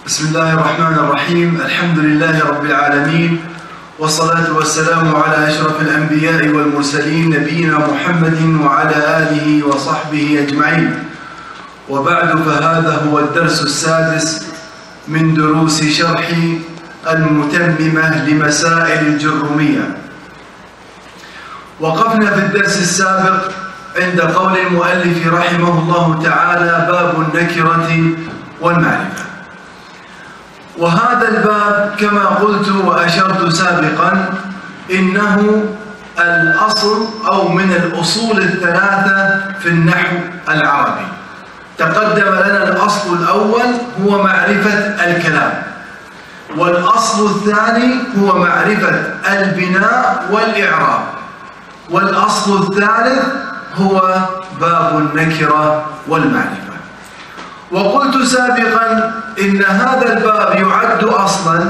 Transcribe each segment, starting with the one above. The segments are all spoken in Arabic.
بسم الله الرحمن الرحيم. الحمد لله رب العالمين، والصلاة والسلام على أشرف الأنبياء والمرسلين نبينا محمد وعلى آله وصحبه أجمعين. وبعد، فهذا هو الدرس السادس من دروس شرح المتممة لمسائل الجرمية. وقفنا في الدرس السابق عند قول المؤلف رحمه الله تعالى: باب النكرة والمعرفة. وهذا الباب كما قلت وأشرت سابقا إنه الأصل أو من الأصول الثلاثة في النحو العربي. تقدم لنا الأصل الأول هو معرفة الكلام، والأصل الثاني هو معرفة البناء والإعراب، والأصل الثالث هو باب النكرة والمعرفة. وقلت سابقا إن هذا الباب يعد أصلا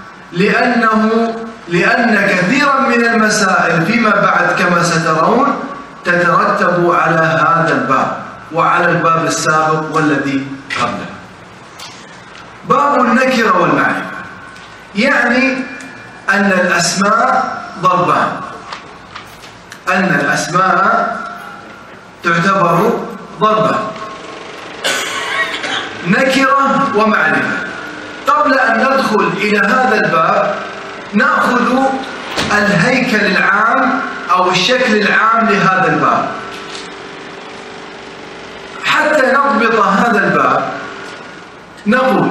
لأن كثيرا من المسائل فيما بعد كما سترون تترتب على هذا الباب وعلى الباب السابق والذي قبله. باب النكرة والمعرفة يعني أن الأسماء ضربان، أن الأسماء تعتبر ضربان: نكرة ومعرفة. قبل أن ندخل إلى هذا الباب نأخذ الهيكل العام أو الشكل العام لهذا الباب حتى نضبط هذا الباب. نقول: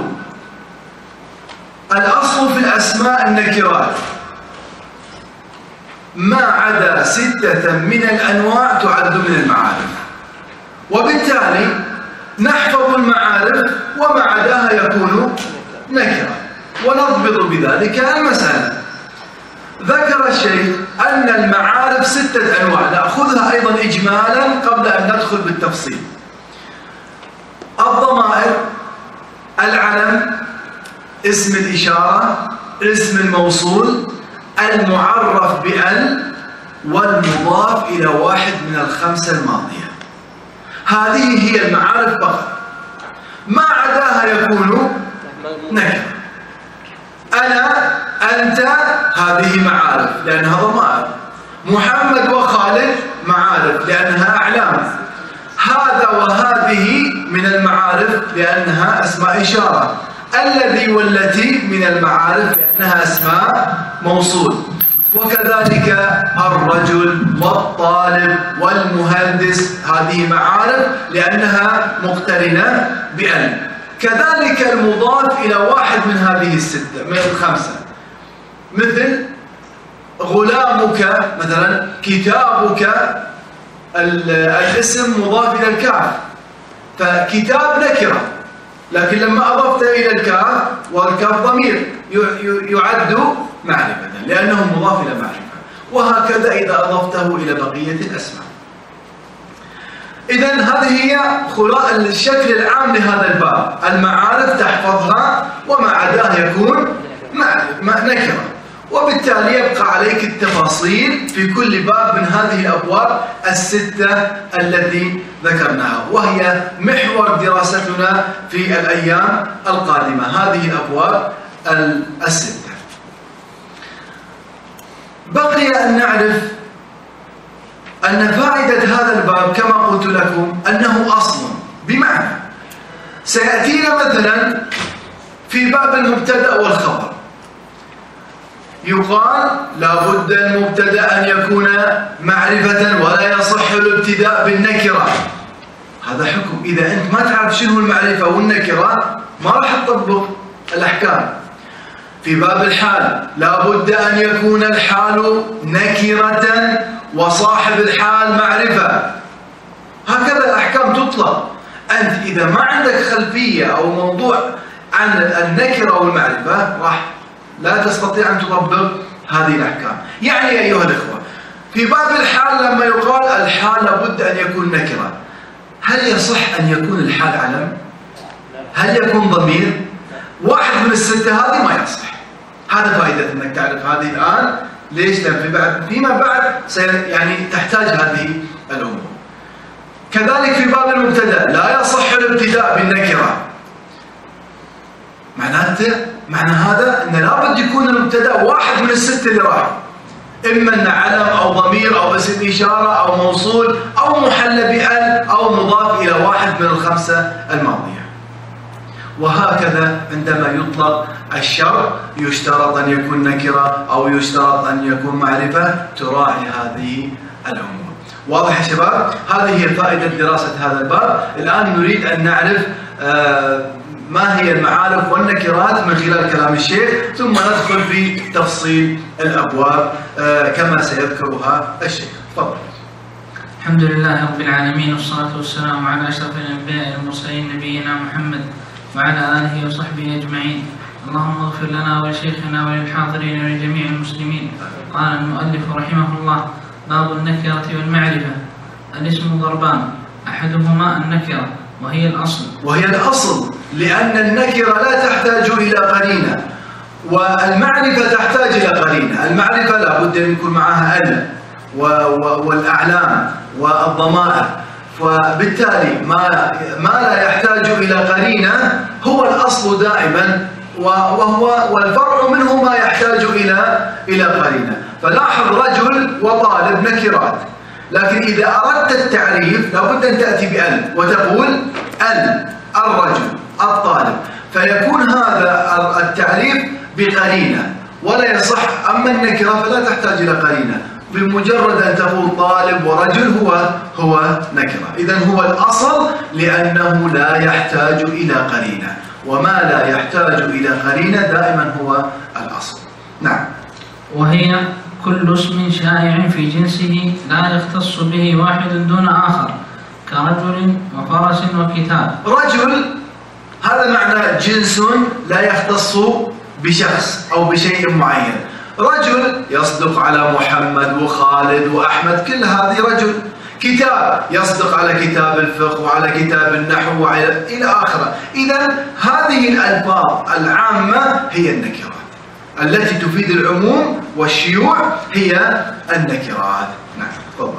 الأصل في الأسماء النكرات، ما عدا 6 من الأنواع تعد من المعارف، وبالتالي نحفظ المعارف وما عداها يكون نكرة، ونضبط بذلك المسألة. ذكر الشيخ أن المعارف 6 أنواع، نأخذها أيضا إجمالا قبل أن ندخل بالتفصيل. الضمائر، العلم، اسم الإشارة، اسم الموصول، المعرف بأل، والمضاف إلى واحد من ال5 الماضية. هذه هي المعارف فقط، ما عداها يكون نكرة. أنا، أنت، هذه معارف لأنها ضمائر. محمد وخالد معارف لأنها أعلام. هذا وهذه من المعارف لأنها أسماء إشارة. الذي والتي من المعارف لأنها أسماء موصول. وكذلك الرجل والطالب والمهندس، هذه معارف لأنها مقترنة بأل. كذلك المضاف إلى واحد من هذه ال6 من ال5، مثل غلامك مثلا، كتابك، الاسم مضاف إلى الكاف، فكتاب نكرة، لكن لما أضفت إلى الكاف والكاف ضمير يعد معرفة لأنه مضاف إلى معرفة. وهكذا إذا أضفته إلى بقية الأسماء. إذن هذه هي الشكل العام لهذا الباب. المعارف تحفظها وما عداها يكون نكرة، وبالتالي يبقى عليك التفاصيل في كل باب من هذه الأبواب ال6 التي ذكرناها، وهي محور دراستنا في الأيام القادمة، هذه الأبواب ال6. بقي أن نعرف أن فائدة هذا الباب كما قلت لكم أنه أصل، بمعنى سيأتينا مثلا في باب المبتدأ والخبر يقال لا بد المبتدأ أن يكون معرفة ولا يصح الابتداء بالنكرة. هذا حكم. إذا أنت ما تعرف شنو المعرفة والنكرة ما راح تطبق الأحكام. في باب الحال لا بد أن يكون الحال نكرة وصاحب الحال معرفة. هكذا الأحكام تطلق. أنت إذا ما عندك خلفية أو موضوع عن النكرة والمعرفة راح لا تستطيع أن تطبق هذه الأحكام. يعني أيها الإخوة، في باب الحال لما يقال الحال لابد أن يكون نكرة، هل يصح أن يكون الحال علم؟ هل يكون ضمير؟ واحد من ال6 هذه ما يصح. هذا فائدة أنك تعرف هذه الآن. ليش؟ لأن فيما بعد يعني تحتاج هذه الأمور. كذلك في باب المبتدأ لا يصح الابتداء بالنكرة. معنى معنى هذا أن لابد يكون المبتدأ واحد من الستة اللي راح، إما أن علم أو ضمير أو اسم إشارة أو موصول أو محل بأل أو مضاف إلى واحد من الخمسة الماضية. وهكذا عندما يطلق الشرط يشترط أن يكون نكرة أو يشترط أن يكون معرفة تراعي هذه الأمور. واضح يا شباب؟ هذه هي فائدة دراسة هذا الباب. الآن نريد أن نعرف ما هي المعارف والنكرات من خلال كلام الشيخ، ثم ندخل في تفصيل الأبواب كما سيذكرها الشيخ. تفضل. الحمد لله رب العالمين، والصلاة والسلام على أشرف الأنبياء والمرسلين نبينا محمد وعلى آله وصحبه أجمعين. اللهم اغفر لنا ولشيخنا وللحاضرين ولجميع المسلمين. قال المؤلف رحمه الله: باب النكرة والمعرفة. الاسم ضربان، أحدهما النكرة وهي الأصل، لأن النكرة لا تحتاج إلى قرينة، والمعرفة تحتاج إلى قرينة. المعرفة لا بد أن يكون معها ال والأعلام والضمائر، فبالتالي ما لا يحتاج إلى قرينة هو الأصل دائما، والفرع منه ما يحتاج إلى قرينة. فلاحظ رجل وطالب نكرات، لكن إذا أردت التعريف لابد أن تأتي بأل وتقول الرجل الطالب، فيكون هذا التعريف بقرينة ولا يصح. أما النكرة فلا تحتاج إلى قرينة، بمجرد أن تقول طالب ورجل هو نكرة. إذن هو الأصل لأنه لا يحتاج إلى قرينة، وما لا يحتاج إلى قرينة دائما هو الأصل. نعم. وهي كل اسم شائع في جنسه لا يختص به واحد دون آخر، كرجل وفرس وكتاب. رجل هذا معنى جنس لا يختص بشخص أو بشيء معين. رجل يصدق على محمد وخالد وأحمد، كل هذه رجل. كتاب يصدق على كتاب الفقه وعلى كتاب النحو إلى آخره. إذن هذه الألفاظ العامة هي النكرات التي تفيد العموم والشيوع، هي النكرات. نعم. تفضل.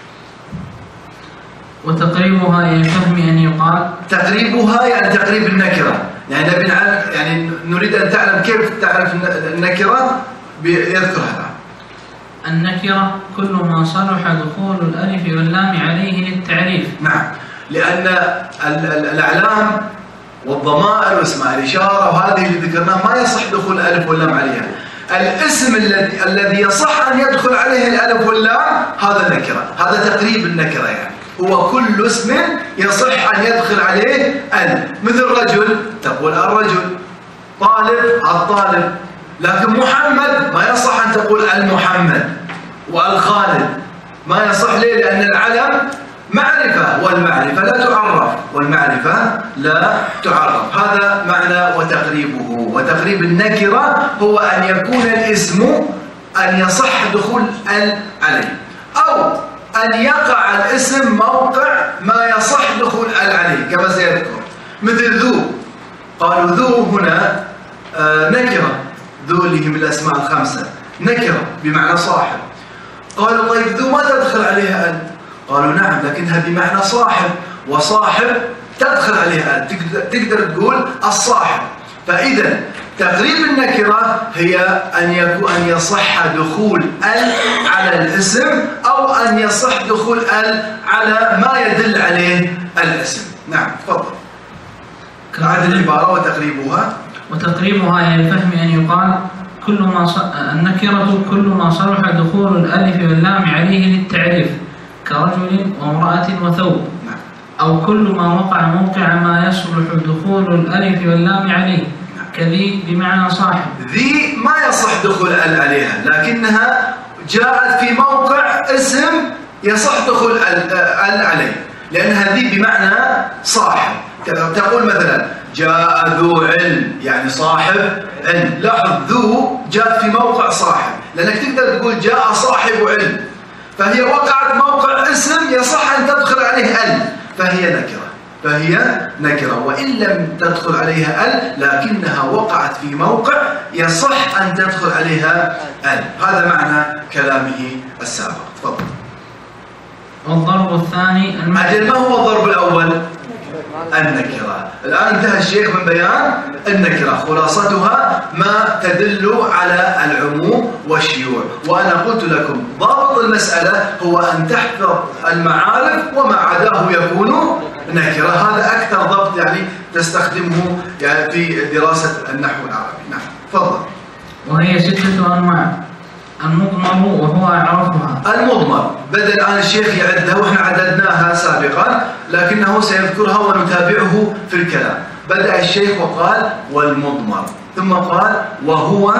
وتقريبها إلى الفهم أن يقال. تقريبها يعني تقريب النكرة، يعني نريد أن تعلم كيف تعرف النكرة، يذكر هذا. النكرة كل ما صلح دخول الألف واللام عليه للتعريف. نعم، لأن الأعلام والضمائر واسماء الإشارة وهذه اللي ذكرناها ما يصح دخول الألف واللام عليها. الاسم الذي يصح أن يدخل عليه الألف واللام هذا النكرة، هذا تقريب النكرة. يعني هو كل اسم يصح أن يدخل عليه ألف، مثل رجل تقول الرجل، طالب الطالب، لكن محمد ما يصح أن تقول المحمد، والخالد ما يصح. ليه؟ لأن العلم معرفة، والمعرفة لا تعرف. هذا معنى وتقريبه. وتقريب النكرة هو أن يكون الاسم أن يصح دخول ال عليه، أو أن يقع الاسم موقع ما يصح دخول ال عليه كما سيذكر. مثل ذو، قالوا ذو هنا نكرة، ذو اللي هي من الأسماء الخمسة نكرة بمعنى صاحب. قالوا طيب ذو ما تدخل عليها ال؟ قالوا نعم، لكنها بمعنى صاحب، وصاحب تدخل عليها ال، تقدر تقول الصاحب. فإذا تقريب النكرة هي أن يصح دخول ال على الاسم، أو أن يصح دخول ال على ما يدل عليه الاسم. نعم. تفضل. هذه العبارة وتقريبها إلى الفهم أن يقال النكرة كل ما صلح دخول الألف واللام عليه للتعريف، كرجل وامرأة وثوب. نعم. أو كل ما وقع موقع ما يصلح دخول الألف واللام عليه، كذي بمعنى صاحب. ذي ما يصح دخول ال عليها، لكنها جاءت في موقع اسم يصح دخول ال عليه، لأنها ذي بمعنى صاحب. تقول مثلا جاء ذو علم، يعني صاحب علم. لاحظ ذو جاءت في موقع صاحب، لأنك تقدر تقول جاء صاحب علم، فهي وقعت موقع اسم يصح أن تدخل عليه ال، فهي نكرة وإن لم تدخل عليها ال، لكنها وقعت في موقع يصح أن تدخل عليها ال. هذا معنى كلامه السابق. تفضل. والضرب الثاني أجل ما هو الضرب الأول؟ النكرة. الآن انتهى الشيخ من بيان النكرة. خلاصتها ما تدل على العموم والشيوع. وأنا قلت لكم ضابط المسألة هو أن تحفظ المعارف وما عداه يكون نكرة. هذا أكثر ضبط يعني تستخدمه يعني في دراسة النحو العربي. نعم تفضل. وهي 6 أنواع. المضمر وهو أعرفها. المضمر بدأ الآن الشيخ يعدها وإحنا عددناها سابقا لكنه سيذكرها ونتابعه في الكلام. بدأ الشيخ وقال والمضمر ثم قال وهو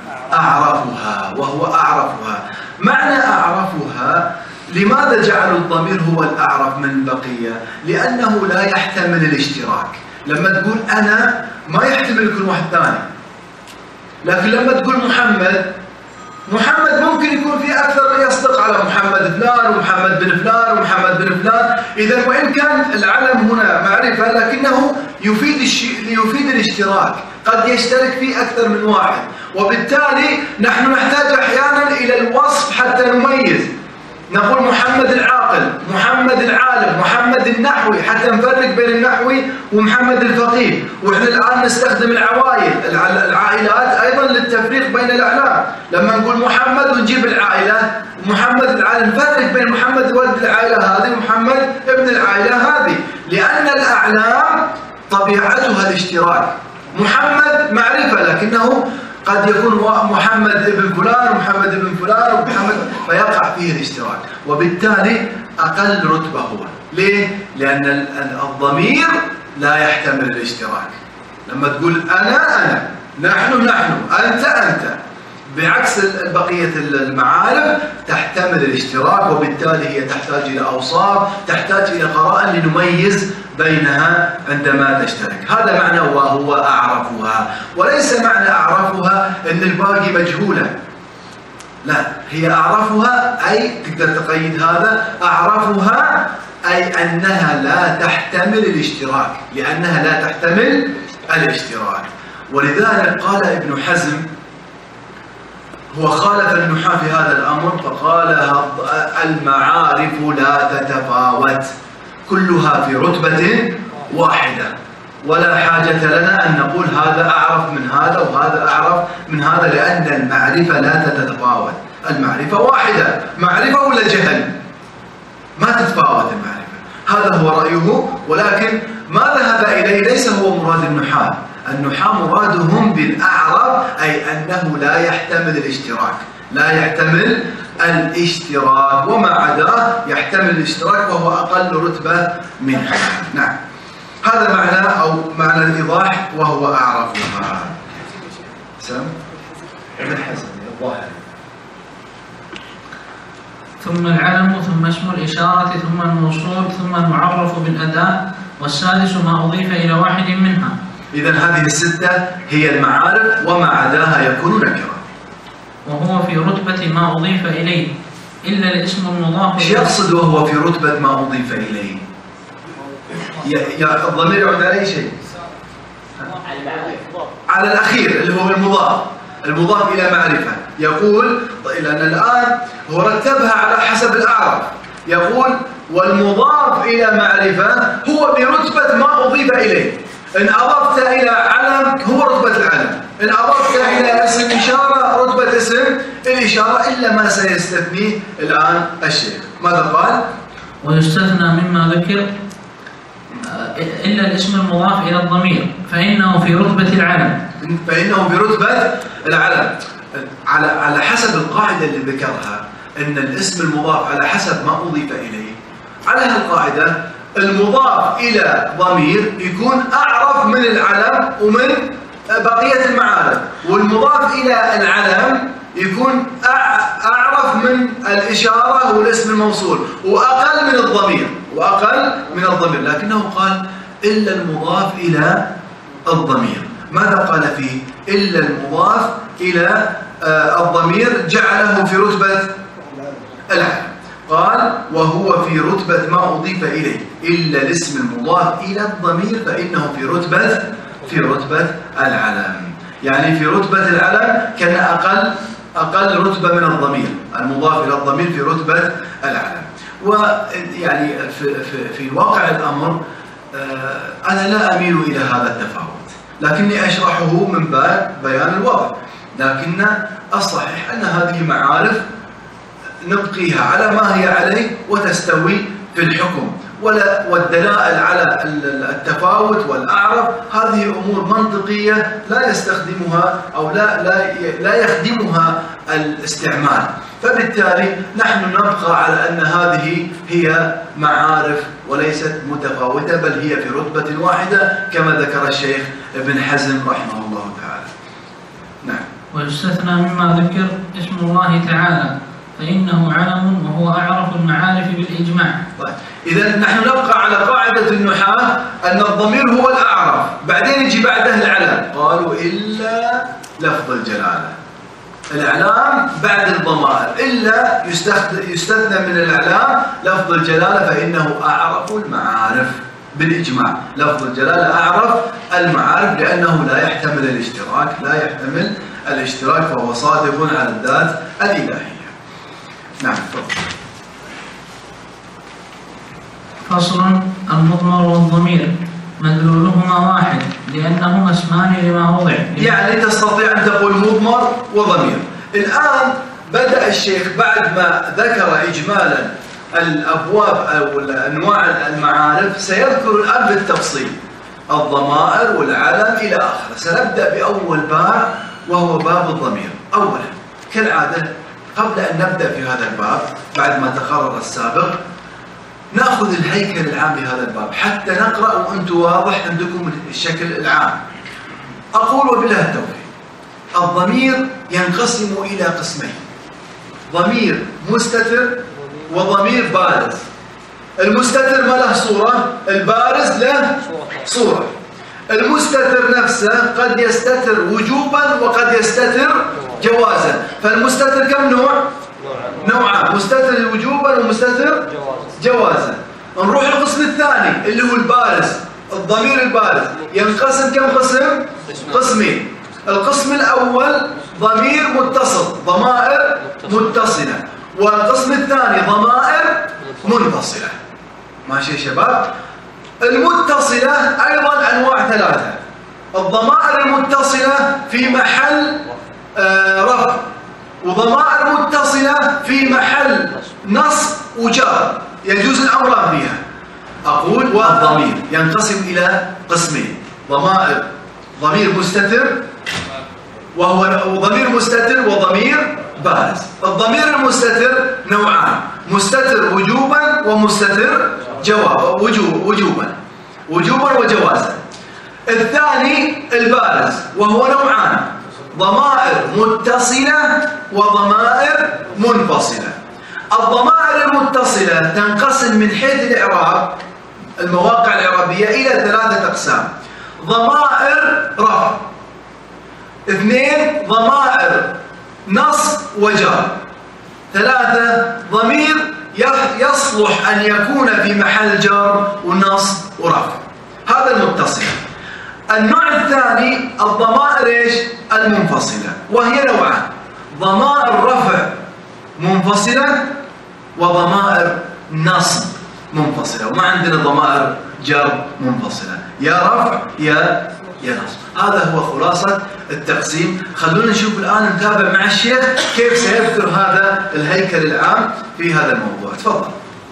أعرفها. وهو أعرفها. معنى أعرفها لماذا جعلوا الضمير هو الأعرف من البقية؟ لأنه لا يحتمل الاشتراك. لما تقول أنا ما يحتمل يكون واحد ثاني، لكن لما تقول محمد ممكن يكون في أكثر من يصدق على محمد فلان ومحمد بن فلان ومحمد بن فلان. إذا وإن كان العلم هنا معرفة لكنه يفيد الاشتراك، قد يشترك فيه أكثر من واحد، وبالتالي نحن نحتاج أحيانا إلى الوصف حتى نميز. نقول محمد العاقل، محمد العالم، محمد النحوي، حتى نفرق بين النحوي ومحمد الفقيه. وإحنا الآن نستخدم العائلات أيضا للتفريق بين الأعلام. لما نقول محمد ونجيب العائلة، محمد العالم، نفرق بين محمد ولد العائلة هذه ومحمد ابن العائلة هذه، لأن الأعلام طبيعتها الاشتراك. محمد معرفة لكنه قد يكون محمد ابن فلان ومحمد ابن فلان ومحمد، فيقع فيه الاشتراك، وبالتالي أقل رتبة هو. ليه؟ لأن الضمير لا يحتمل الاشتراك. لما تقول أنا، نحن، أنت، بعكس بقية المعارف تحتمل الاشتراك، وبالتالي هي تحتاج إلى أوصاف، تحتاج إلى قرائن لنميز بينها عندما تشترك. هذا معنى وهو أعرفها. وليس معنى أعرفها أن الباقي مجهولة، لا، هي أعرفها أي تقدر تقيد هذا، أعرفها أي أنها لا تحتمل الاشتراك، لأنها لا تحتمل الاشتراك. ولذلك قال ابن حزم، هو خالف النحاة في هذا الأمر فقال المعارف لا تتفاوت، كلها في رتبة واحدة، ولا حاجة لنا أن نقول هذا أعرف من هذا وهذا أعرف من هذا، لأن المعرفة لا تتفاوت. المعرفة واحدة، معرفة ولا جهل، ما تتفاوت المعرفة. هذا هو رأيه، ولكن ما ذهب إليه ليس هو مراد النحاة. النحاة مرادهم بالأعرف أي أنه لا يحتمل الاشتراك، لا يحتمل الاشتراك، وما عداه يحتمل الاشتراك وهو أقل رتبة منها. نعم، هذا معنى أو معنى الإيضاح وهو أعرفها. سم ابن حزم الظاهر. ثم العلم، ثم اسم الإشارة، ثم الموصول، ثم المعرف بالأداة، والسادس ما أضيف إلى واحد منها. إذن هذه الستة هي المعارف وما عداها يكون نكرة. وهو في رتبة ما أضيف إليه إلا الاسم المضاف. ايش يقصد وهو في رتبة ما أضيف إليه؟ يا الضمير يعود على أي شيء؟ على الأخير اللي هو المضاف إلى معرفة. يقول لأن الآن هو رتبها على حسب الأعرف. يقول والمضاف إلى معرفة هو برتبة ما أضيف إليه. إن أضفت إلى علم هو رتبة العلم، إن أضفت إلى اسم إشارة رتبة اسم الإشارة، إلا ما سيستثنيه الآن الشيخ. ماذا قال؟ ويستثنى مما ذكر إلا الاسم المضاف إلى الضمير فإنه في رتبة العلم. فإنه في رتبة العلم على حسب القاعدة اللي ذكرها، أن الاسم المضاف على حسب ما أضيف إليه. على هالقاعدة المضاف إلى ضمير يكون أعرف من العلم ومن بقية المعارف، والمضاف إلى العلم يكون أعرف من الإشارة والاسم الموصول وأقل من الضمير، لكنه قال إلا المضاف إلى الضمير. ماذا قال فيه؟ إلا المضاف إلى الضمير جعله في رتبة العلم. قال وهو في رتبة ما أضيف إليه إلا الاسم المضاف إلى الضمير فإنه في رتبة العلم. يعني في رتبة العلم كان أقل رتبة من الضمير، المضاف إلى الضمير في رتبة العلم. ويعني في واقع الأمر أنا لا أميل إلى هذا التفاوت، لكني أشرحه من باب بيان الوضع. لكن الصحيح أن هذه معارف نبقيها على ما هي عليه وتستوي في الحكم، والدلائل على التفاوت والأعرف هذه أمور منطقية لا يستخدمها أو لا يخدمها الاستعمال. فبالتالي نحن نبقى على أن هذه هي معارف وليست متفاوتة، بل هي في رتبة واحدة كما ذكر الشيخ ابن حزم رحمه الله تعالى. نعم. ويستثنى مما ذكر اسم الله تعالى فإنه علم وهو أعرف المعارف بالإجماع. طيب. إذا نحن نبقى على قاعدة النحاة أن الضمير هو الأعرف، بعدين يجي بعده العلم، قالوا إلا لفظ الجلالة. الإعلام بعد الضمائر، إلا يستثنى من الإعلام لفظ الجلالة فإنه أعرف المعارف بالإجماع. لفظ الجلالة أعرف المعارف لأنه لا يحتمل الاشتراك فهو صادق على الذات الإلهية. نعم. فصل. المضمر والضمير مدلولهما واحد لأنهما اسمان لما وضع. يعني تستطيع أن تقول مضمر وضمير. الآن بدأ الشيخ بعد ما ذكر إجمالا الأبواب أو أنواع المعارف سيذكر الآن بالتفصيل الضمائر والعلم إلى آخره. سنبدأ بأول باب وهو باب الضمير. أولا كالعادة قبل أن نبدأ في هذا الباب بعد ما تقرر السابق نأخذ الهيكل العام لهذا الباب حتى نقرأ وأنتم واضح عندكم الشكل العام. أقول وبالله التوفيق. الضمير ينقسم إلى قسمين: ضمير مستتر وضمير بارز. المستتر ما له صورة، البارز له صورة. المستتر نفسه قد يستتر وجوبا وقد يستتر جوازا. فالمستتر كم نوع؟ نوعان: مستتر وجوبا ومستتر جوازا. نروح القسم الثاني اللي هو البارز. الضمير البارز ينقسم كم قسم؟ قسمين. القسم الأول ضمير متصل، ضمائر متصلة، والقسم الثاني ضمائر منفصلة. ماشي يا شباب؟ المتصلة أيضا أنواع ثلاثة. الضمائر المتصلة في محل رفع، وضمائر متصلة في محل نصب وجر، يجوز الأمران فيها. أقول والضمير ينقسم إلى قسمين: ضمير مستتر وهو ضمير مستتر وضمير بارز. الضمير المستتر نوعان: مستتر وجوبا ومستتر وجوبا وجوازا. الثاني البارز وهو نوعان: ضمائر متصلة وضمائر منفصلة. الضمائر المتصلة تنقسم من حيث الإعراب المواقع الإعرابية إلى ثلاثة أقسام: ضمائر رفع، 2 ضمائر نصب وجر، 3 ضمير يصلح أن يكون في محل جر ونصب ورفع. هذا المتصل. النوع الثاني الضمائر ايش؟ المنفصلة، وهي نوعان: ضمائر رفع منفصلة وضمائر نصب منفصلة. وما عندنا ضمائر جر منفصلة، يا رفع يا نصب. هذا هو خلاصة التقسيم. خلونا نشوف الآن نتابع مع الشيخ كيف سيذكر هذا الهيكل العام في هذا الموضوع. تفضل.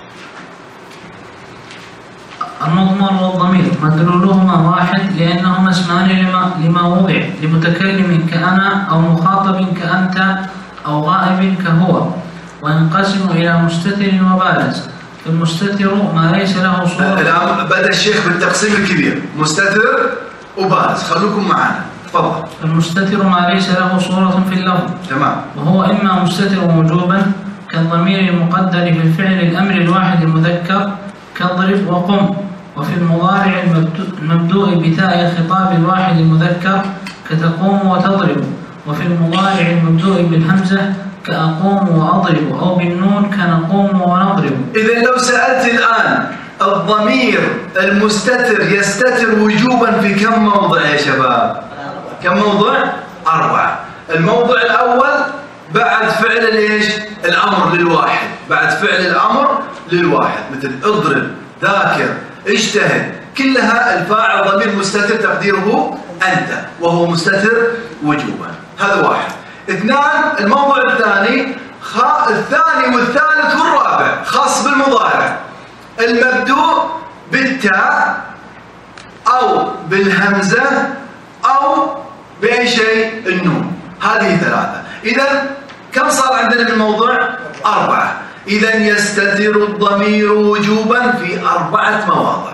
المضمر والضمير مدلولهما واحد لأنهما اسمان لما وضع، لمتكلم كأنا أو مخاطب كأنت أو غائب كهو. وينقسم إلى مستتر وبارز. المستتر ما ليس له صورة. الآن بدأ الشيخ بالتقسيم الكبير: مستتر وبارز. خلوكم معنا. تفضل. المستتر ما ليس له صورة في اللفظ. تمام. وهو إما مستتر وجوبا كالضمير المقدر في الفعل الأمر الواحد المذكر كاضرب وقم، وفي المضارع المبدوء بتاء الخطاب الواحد المذكر كتقوم وتضرب، وفي المضارع المبدوء بالهمزة كأقوم وأضرب، أو بالنون كنقوم ونضرب. إذن لو سألت الآن الضمير المستتر يستتر وجوبا في كم موضع يا شباب؟ كم موضع؟ 4. الموضع الأول بعد فعل الايش؟ الأمر للواحد. بعد فعل الأمر للواحد مثل اضرب، ذاكر، اجتهد، كلها الفاعل ضمير مستتر تقديره أنت، وهو مستتر وجوبا. هذا واحد. اثنان، الموضوع الثاني الثاني والثالث والرابع خاص بالمضارع، المبدوء بالتاء أو بالهمزة أو بأي شيء النون. هذه ثلاثة. إذا كم صار عندنا من الموضوع؟ 4. إذا يستتر الضمير وجوبا في 4 مواضع.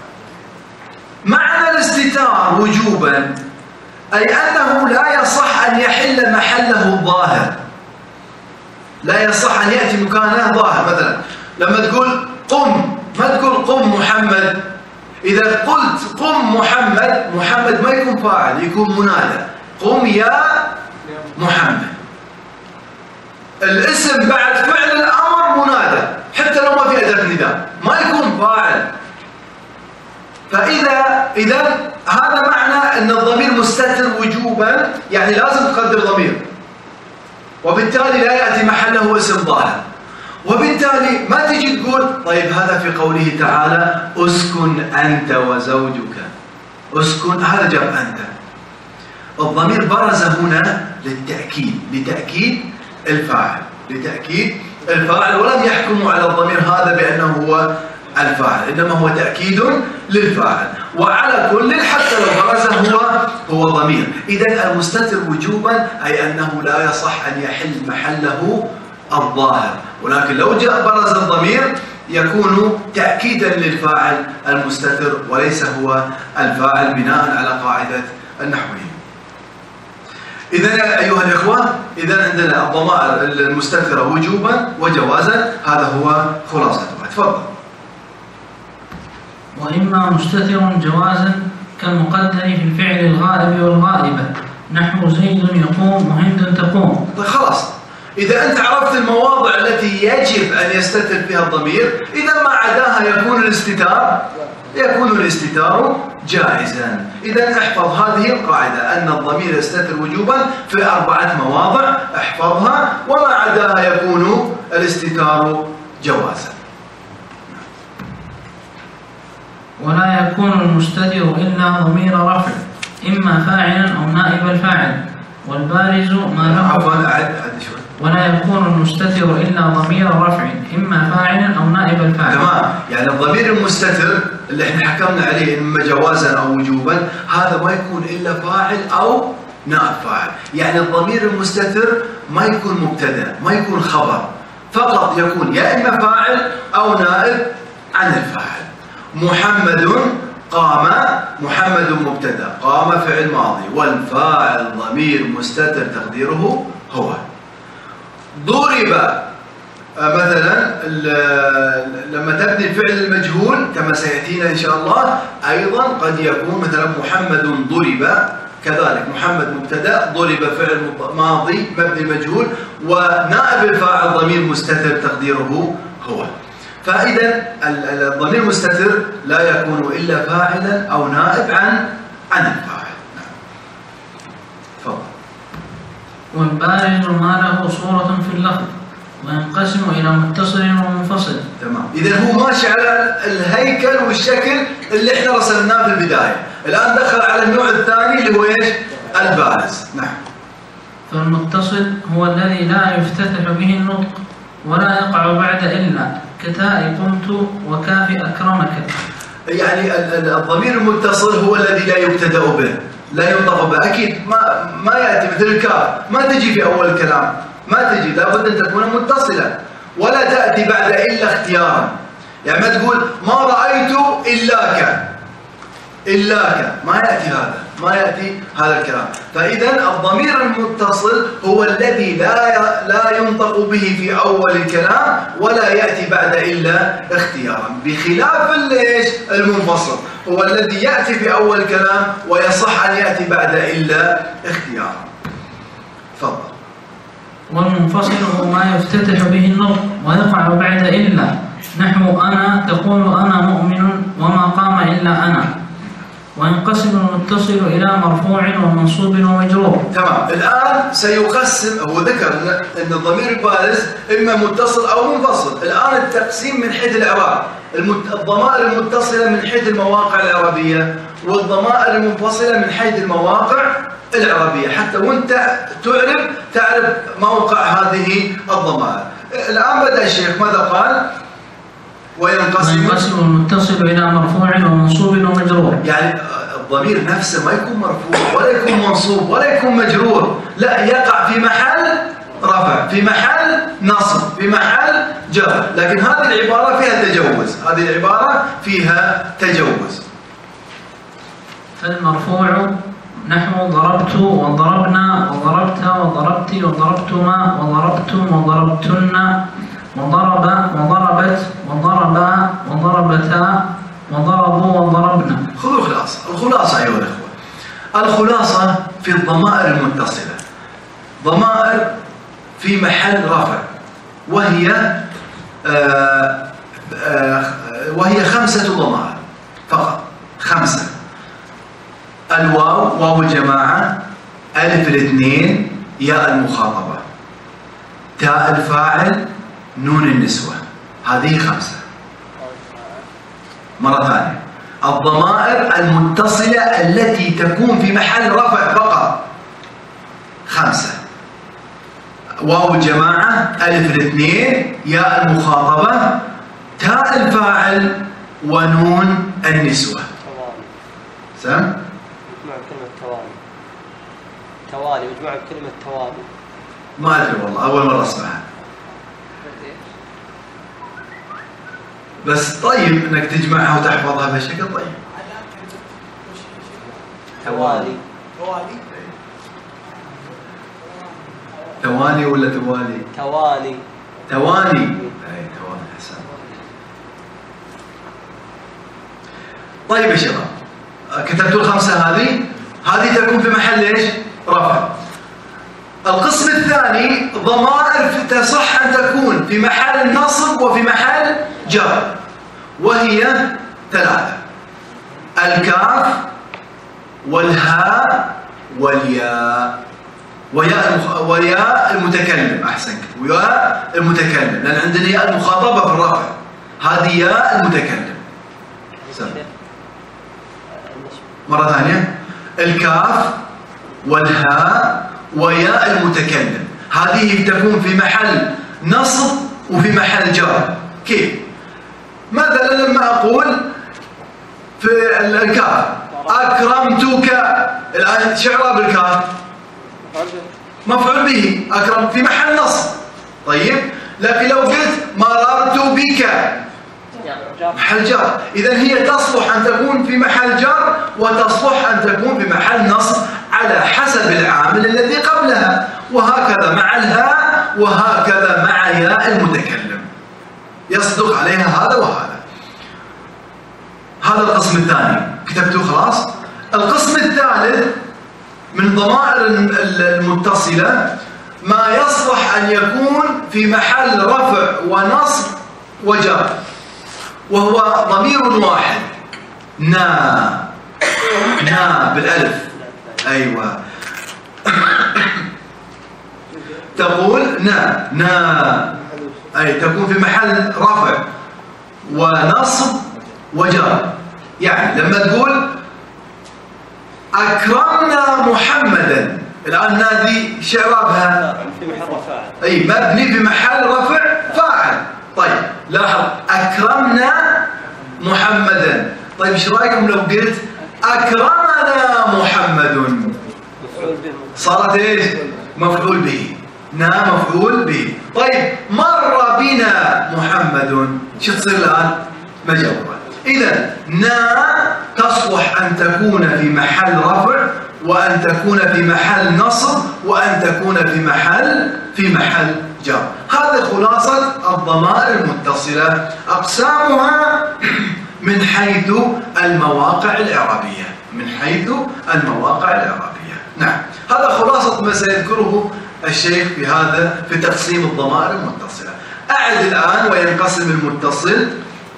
معنى الاستتار وجوبا أي أنه لا يصح أن يحل محله الظاهر، لا يصح أن يأتي مكانه ظاهر. مثلا لما تقول قم، ما تقول قم محمد. إذا قلت قم محمد، محمد ما يكون فاعل، يكون منادى، قم يا محمد. الاسم بعد فعل الأمر منادى حتى لو ما في أداة نداء، ما يكون فاعل. فإذا هذا معنى أن الضمير مستتر وجوبا، يعني لازم تقدر ضمير، وبالتالي لا يأتي محله اسم ظاهر. وبالتالي ما تجي تقول طيب هذا في قوله تعالى اسكن أنت وزوجك، اسكن، هذا جاب أنت. الضمير برز هنا لتأكيد الفاعل، ولم يحكموا على الضمير هذا بأنه هو الفاعل، إنما هو تأكيد للفاعل. وعلى كل حتى لو برزه هو ضمير. إذن المستتر وجوبا أي أنه لا يصح أن يحل محله الظاهر، ولكن لو جاء برز الضمير يكون تأكيدا للفاعل المستتر وليس هو الفاعل بناء على قاعدة النحويين. إذن أيها الإخوة، إذن عندنا الضمائر المستترة وجوبا وجوازا، هذا هو خلاصتها. تفضل. وإما مستتر جوازا كالمقدر في الفعل الغائب والغائبة، نحو زيد يقوم وهند تقوم. طيب خلاص، إذا أنت عرفت المواضع التي يجب أن يستتر فيها الضمير، إذا ما عداها يكون الاستتار جائزا. إذا احفظ هذه القاعدة أن الضمير يستتر وجوبا في 4 مواضع، احفظها، وما عداها يكون الاستتار جوازا. ولا يكون المستتر إلا ضمير رفع، إما فاعلا أو نائب الفاعل، والبارز ما له. عفوا، أعد شوي. ولا يكون المستتر إلا ضمير رفع، إما فاعلا أو نائب الفاعل. تمام، يعني الضمير المستتر اللي احنا حكمنا عليه إما جوازا أو وجوبا، هذا ما يكون إلا فاعل أو نائب فاعل. يعني الضمير المستتر ما يكون مبتدأ، ما يكون خبر، فقط يكون يا إما فاعل أو نائب عن الفاعل. محمد قام، محمد مبتدأ، قام فعل ماضي، والفاعل ضمير مستتر تقديره هو. ضرب مثلا لما تبني الفعل المجهول كما سيأتينا إن شاء الله، أيضا قد يكون مثلا محمد ضرب، كذلك محمد مبتدأ، ضرب فعل ماضي مبني مجهول، ونائب الفاعل ضمير مستتر تقديره هو. فإذا الضمير المستتر لا يكون إلا فاعلا أو نائب عن الفاعل. تفضل. والبارز ما له صورة في اللفظ، وينقسم إلى متصل ومنفصل. تمام. إذا هو ماشي على الهيكل والشكل اللي احنا رسمناه في البداية، الآن دخل على النوع الثاني اللي هو ايش؟ البارز. نعم. فالمتصل هو الذي لا يفتتح به النطق ولا يقع بعد إلا، كتاء قمت وكاف أكرمك. يعني الضمير المتصل هو الذي لا يبتدأ به، لا ينطق به. أكيد ما يأتي مثل الكاف، ما تجي في أول الكلام، ما تجي، لابد أن تكون متصلة، ولا تأتي بعد إلا اختيارا. يعني ما تقول ما رأيت إلاك، ما يأتي هذا الكلام. فإذا الضمير المتصل هو الذي لا ينطق به في أول الكلام ولا يأتي بعد إلا اختيارا، بخلاف المنفصل هو الذي يأتي في أول الكلام ويصح أن يأتي بعد إلا اختيارا. تفضل. والمنفصل هو ما يفتتح به النطق ويقع بعد إلا، نحو أنا تقول أنا مؤمن وما قام إلا أنا. وينقسم المتصل إلى مرفوع ومنصوب ومجرور. تمام. الآن سيقسم، هو ذكر أن الضمير البارز إما متصل أو منفصل. الآن التقسيم من حيث الإعراب، الضمائر المتصلة من حيث المواقع الإعرابية والضمائر المنفصلة من حيث المواقع الإعرابية، حتى وانت تعرف موقع هذه الضمائر. الآن بدأ الشيخ ماذا قال؟ وينقسم المتصل إلى مرفوع ومنصوب ومجرور. يعني الضمير نفسه ما يكون مرفوع ولا يكون منصوب ولا يكون مجرور، لا، يقع في محل رفع، في محل نصب، في محل جر. لكن هذه العبارة فيها تجوز، هذه العبارة فيها تجوز. فالمرفوع نحو ضربت وضربنا وضربت وضربت وضربتما وضربتم وضربتن وضرب وضربت وضربا وضربتا وضربوا وضربنا. خذوا الخلاصة أيها الأخوة. الخلاصة في الضمائر المتصلة ضمائر في محل رفع، وهي 5 ضمائر فقط، 5. الواو، واو الجماعة، ألف الاثنين، ياء المخاطبة، تاء الفاعل، نون النسوة. هذه 5. مرة ثانية، الضمائر المتصلة التي تكون في محل رفع فقط 5. واو الجماعة، ألف الاثنين، ياء المخاطبة، تاء الفاعل، ونون النسوة. سم؟ مجموعة كلمة توالي، مجموعة كلمة توالي. ما أدري والله، أول مرة أسمعها. بس طيب إنك تجمعها وتحفظها بهالشكل. طيب. توالي. توالي ولا توالي؟ توالي. توالي. أي توالي، حسن. طيب يا شباب، كتبتوا ال5 هذه تكون في محل ايش؟ رفع. القسم الثاني ضمائر تصح أن تكون في محل نصب وفي محل جر، وهي 3: الكاف والهاء والياء، وياء المتكلم. أحسنت، وياء المتكلم، لأن عندنا ياء المخاطبة في الرفع، هذه ياء المتكلم. مرة ثانية، الكاف والهاء وياء المتكلم، هذه تكون في محل نصب وفي محل جر. كيف؟ مثلا لما أقول في الكاف أكرمتك، الآن شعر بالكاف مفعول به، أكرم في محل نصب. طيب، لكن لو قلت مررت بك محل جر، إذن هي تصلح أن تكون في محل جر وتصلح أن تكون في محل نصب على حسب العامل الذي قبلها، وهكذا مع الهاء وهكذا مع ياء المتكلم، يصدق عليها هذا وهذا. هذا القسم الثاني، كتبتوه خلاص؟ القسم الثالث من ضمائر المتصلة ما يصلح أن يكون في محل رفع ونصب وجر، وهو ضمير واحد، نا بالألف. أيوة. تقول نا أي تكون في محل رفع ونصب وجر. يعني لما تقول أكرمنا محمدا، الآن نادي شعرابها في محل رفع، أي مبني في محل رفع فاعل. طيب لاحظ، أكرمنا محمدا. طيب ايش رايكم لو قلت أكرمنا محمد؟ صارت ايش؟ مفعول به. مفعول به. طيب مر بنا محمد، شو تصير الآن؟ مجرورة. إذا تصلح أن تكون في محل رفع، وأن تكون في محل نصب، وأن تكون في محل جر. هذا خلاصة الضمائر المتصلة، أقسامها من حيث المواقع الإعرابية، نعم، هذا خلاصة ما سيذكره الشيخ في تقسيم الضمائر المتصلة. أعد الآن. وينقسم المتصل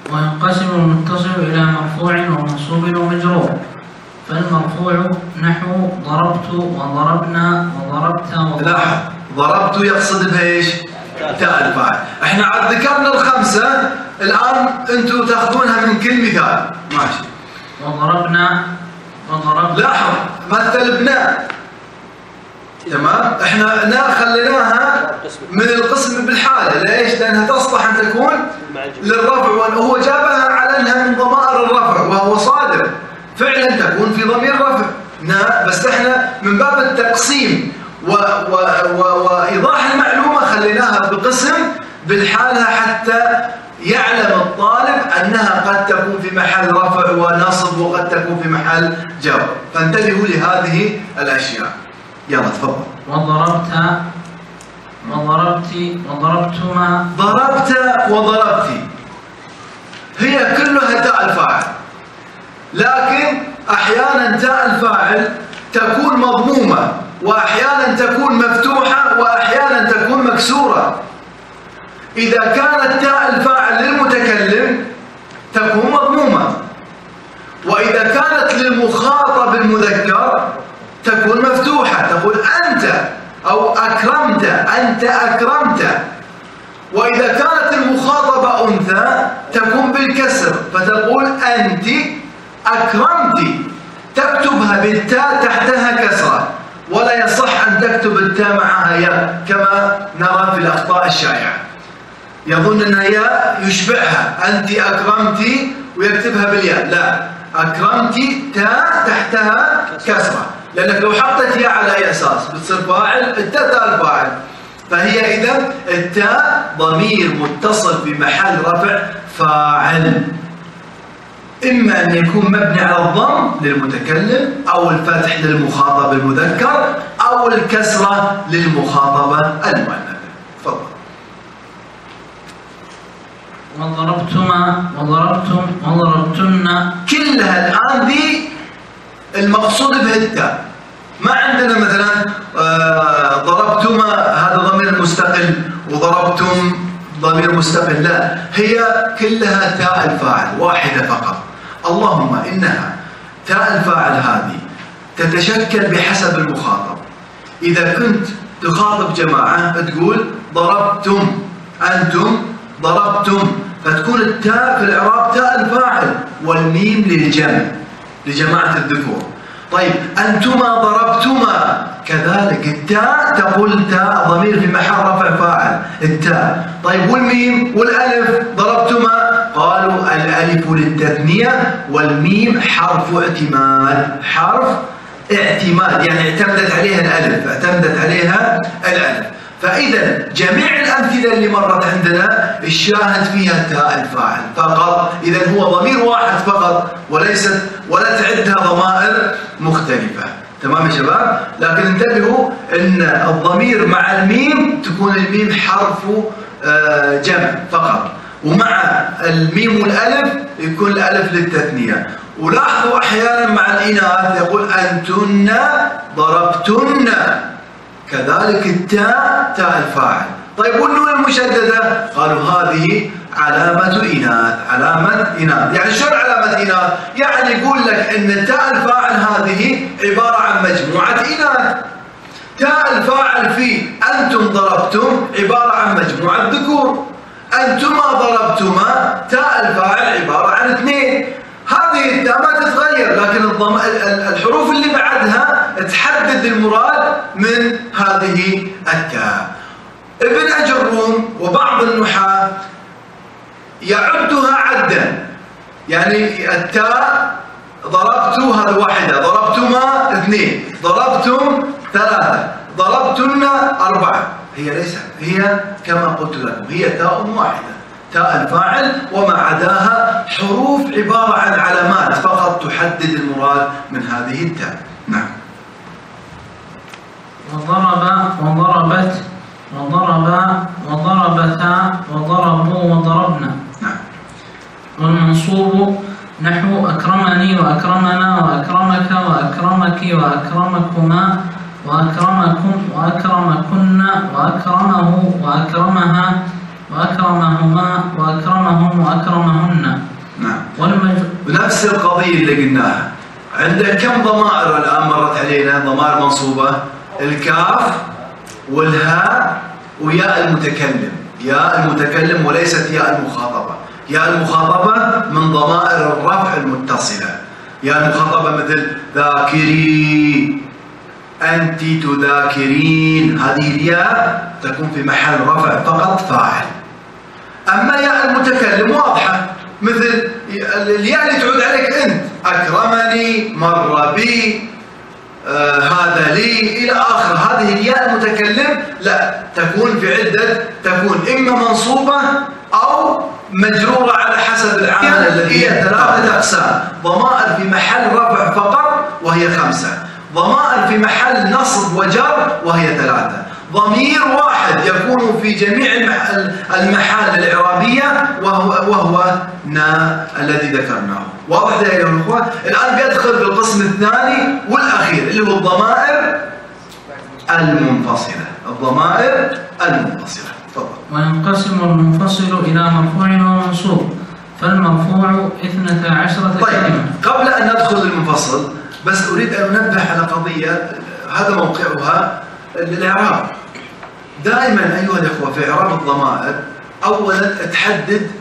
إلى مرفوع ومنصوب ومجرور. فالمرفوع نحو ضربت وضربنا وضربت لاحظ، ضربت يقصد بإيش؟ تاء الفاعل. احنا عاد ذكرنا الخمسة، الآن انتم تاخذونها من كل مثال. ماشي. وضربنا لاحظ مثل بنا، تمام؟ احنا خليناها من القسم بالحالة. ليش؟ لأنها تصلح أن تكون للرفع، وهو جابها على أنها من ضمائر الرفع، وهو صادق فعلا تكون في ضمير رفع. بس احنا من باب التقسيم وإيضاح المعلومة خليناها بقسم بالحالة حتى يعلم الطالب أنها قد تكون في محل رفع ونصب وقد تكون في محل جر. فانتبهوا لهذه الأشياء. يلا تفضل. وضربتما. ضربت وضربتي هي كلها تاء الفاعل، لكن أحيانا تاء الفاعل تكون مضمومة، وأحيانا تكون مفتوحة، وأحيانا تكون مكسورة. إذا كانت تاء الفاعل للمتكلم تكون مضمومة، وإذا كانت للمخاطب المذكر تكون مفتوحة. تقول أنت أو أكرمت، أنت أكرمت. وإذا كانت المخاطبة أنثى تكون بالكسر، فتقول أنت أكرمت. تكتبها بالتاء تحتها كسرة، ولا يصح أن تكتب التاء معها ياء كما نرى في الأخطاء الشائعة. يظن أن ياء يشبعها، أنت أكرمتي ويكتبها بالياء. لا، أكرمتي تاء تحتها كسرة، لأنك لو حطيت ياء على أي أساس بتصير فاعل، التاء تاء الفاعل. فهي إذا التاء ضمير متصل في محل رفع فاعل، إما أن يكون مبني على الضم للمتكلم، أو الفتح للمخاطب المذكر، أو الكسرة للمخاطبة المؤنثة. تفضل. وضربتن كلها الآن دي المقصود بها التاء. ما عندنا مثلا ضربتما هذا ضمير مستقل وضربتم ضمير مستقل، لا، هي كلها تاء الفاعل واحدة فقط. اللهم إنها تاء الفاعل هذه تتشكل بحسب المخاطب. إذا كنت تخاطب جماعة تقول ضربتم، أنتم ضربتم، فتكون التاء في الإعراب تاء الفاعل، والميم للجمع لجماعة الذكور. طيب أنتما ضربتما، كذلك التاء تقول تاء ضمير في محل رفع فاعل التاء. طيب والميم والألف ضربتما، قالوا الألف للتثنية والميم حرف اعتماد، حرف اعتماد يعني اعتمدت عليها الألف، اعتمدت عليها الألف. فإذا جميع الأمثلة اللي مرت عندنا الشاهد فيها تاء الفاعل فقط. إذا هو ضمير واحد فقط، ولا تعدها ضمائر مختلفة. تمام يا شباب؟ لكن انتبهوا أن الضمير مع الميم تكون الميم حرف جمع فقط، ومع الميم والألف يكون الألف للتثنية. ولاحظوا أحيانا مع الإناث يقول أنتن ضربتن، كذلك التاء تاء الفاعل. طيب والنون المشددة قالوا هذه علامة إناث، علامة إناث. يعني شو علامة إناث؟ يعني يقول لك أن تاء الفاعل هذه عبارة عن مجموعة إناث. تاء الفاعل في أنتم ضربتم عبارة عن مجموعة ذكور. أنتما ضربتما تاء الفاعل عبارة عن اثنين. هذه التاء ما تتغير، لكن الحروف اللي بعدها تحدد المراد من هذه التاء. ابن أجروم وبعض النحاة يعدها عدا، يعني التاء ضربت هذا واحدة، ضربتما اثنين، ضربتم ثلاثة، ضربتن أربعة. هي ليست، هي كما قلت لكم هي تاء واحدة، تاء الفاعل، وما عداها حروف عبارة عن علامات فقط تحدد المراد من هذه التاء. نعم. وضرب وضربت وضربا وضربتا وضربوا وضربنا. نعم. والمنصوب نحو أكرمني وأكرمنا وأكرمك وأكرمك وأكرمكما وأكرمكم وأكرمكن وأكرمه وأكرمها وأكرمهما وأكرمهم وأكرمهن. نعم. ونفس القضية اللي قلناها. عندك كم ضمائر الآن مرت علينا؟ ضمائر منصوبة: الكاف والهاء وياء المتكلم، ياء المتكلم وليست ياء المخاطبة. ياء المخاطبة من ضمائر الرفع المتصلة. ياء المخاطبة مثل ذاكري، أنت تذاكرين، هذه الياء تكون في محل رفع فقط فاعل. أما ياء المتكلم واضحة، مثل الياء اللي تعود عليك أنت، أكرمني، مر بي، هذا لي إلى آخر. هذه الياء المتكلم لا، تكون في عدة، تكون إما منصوبة أو مجرورة على حسب العامل الذي هي 3 أقسام: ضمائر في محل رفع فقط وهي 5، ضمائر في محل نصب وجر وهي 3، ضمير واحد يكون في جميع المحال الإعرابية وهو نا الذي ذكرناه. واضح يا أيها الأخوة؟ الآن بيدخل في القسم الثاني والأخير اللي هو الضمائر المنفصلة. الضمائر المنفصلة. تفضل. وينقسم المنفصل إلى مرفوع ومنصوب، فالمرفوع 12 كلمة. طيب، قبل أن ندخل المنفصل بس أريد أن أنبه على قضية، هذا موقعها الإعراب. دائما أيها الأخوة في إعراب الضمائر أولا تحدد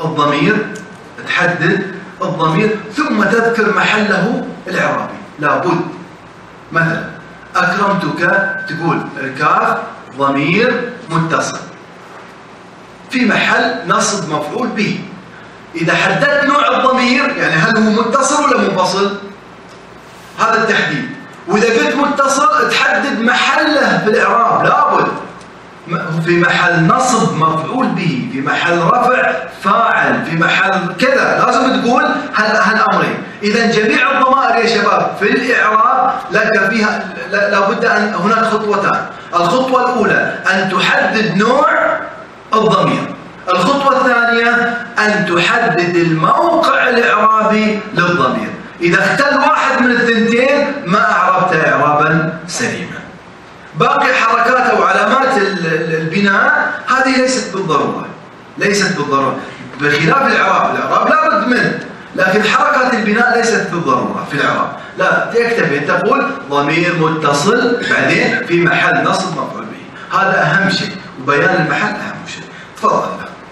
الضمير ثم تذكر محله الإعرابي، لابد. مثلا أكرمتك، تقول الكاف ضمير متصل في محل نصب مفعول به. إذا حددت نوع الضمير، يعني هل هو متصل ولا منفصل، هذا التحديد. وإذا قلت متصل تحدد محله في الإعراب، لابد في محل نصب مفعول به، في محل رفع فاعل، في محل كذا، لازم تقول هالأمرين. إذا جميع الضمائر يا شباب في الإعراب لك فيها لابد أن هناك خطوتان. الخطوة الأولى أن تحدد نوع الضمير، الخطوة الثانية أن تحدد الموقع الإعرابي للضمير. إذا اختل واحد من الثنتين ما أعربت إعرابا سليما. باقي حركات أو علامات البناء هذه ليست بالضرورة، بخلاف الإعراب لابد منه، لكن حركات البناء ليست بالضرورة في الإعراب. لا، تكتفي تقول ضمير متصل بعدين في محل نصب مفعول به، هذا أهم شيء، وبيان المحل أهم شيء. تفضل.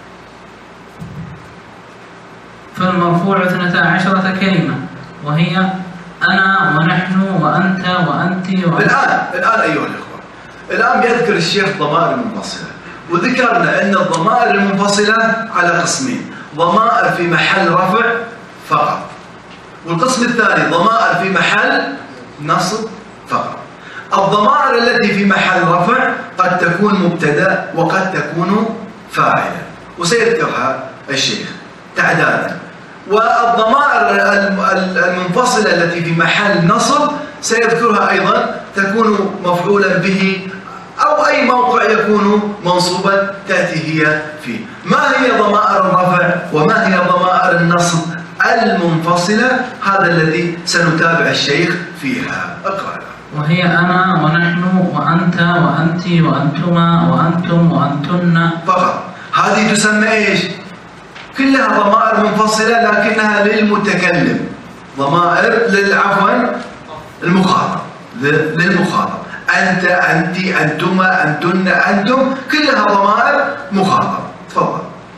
فالمرفوع 12 كلمة، وهي أنا ونحن وأنت وأنت الآن أيها الأخوة، الآن بيذكر الشيخ ضمائر المنفصلة، وذكرنا أن الضمائر المنفصلة على قسمين: ضمائر في محل رفع فقط، والقسم الثاني ضمائر في محل نصب فقط. الضمائر التي في محل رفع قد تكون مبتدأ وقد تكون فاعلا، وسيذكرها الشيخ تعدادا. والضمائر المنفصلة التي في محل نصب سيذكرها أيضا، تكون مفعولا به أو أي موقع يكون منصوبا تأتي هي فيه. ما هي ضمائر الرفع وما هي ضمائر النصب المنفصلة؟ هذا الذي سنتابع الشيخ فيها. اقرأ. وهي أنا ونحن وأنت وأنت وأنتما وأنتم وأنتن فقط. هذه تسمى إيش؟ كلها ضمائر منفصلة لكنها للمتكلم، ضمائر المخاطب، للمخاطب. أنت، أنت، أنتما، أنتن، أنتم، كلها ضمائر مخاطب. تفضل.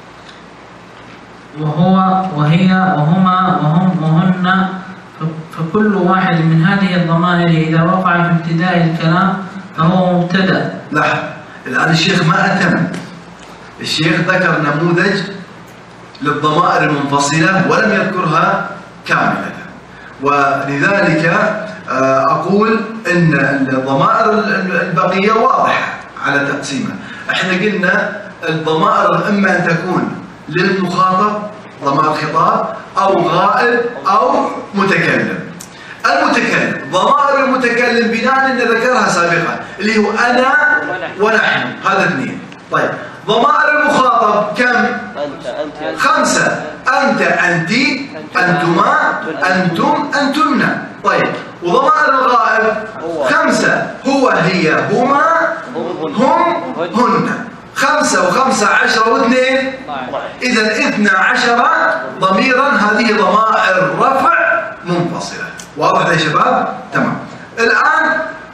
وهو وهي وهما وهم وهن، فكل واحد من هذه الضمائر إذا وقع في ابتداء الكلام فهو مبتدأ. لاحظ الآن الشيخ ما أتم، الشيخ ذكر نموذج للضمائر المنفصلة ولم يذكرها كاملة، ولذلك أقول إن الضمائر البقية واضحة على تقسيمها. احنا قلنا الضمائر إما أن تكون للمخاطب ضمائر خطاب أو غائب أو متكلم. المتكلم، ضمائر المتكلم بناء أن ذكرها سابقا اللي هو أنا ونحن، هذا 2. طيب ضمائر المخاطب كم؟ أنت 5. أنت، أنت، أنتما، أنتم، أنتن. طيب وضمائر الغائب 5: هو، هي، هما، هم، هن. 5 و5 10 و2، إذا 12 ضميرا. هذه ضمائر رفع منفصلة. واضح يا شباب؟ تمام. الآن ذكر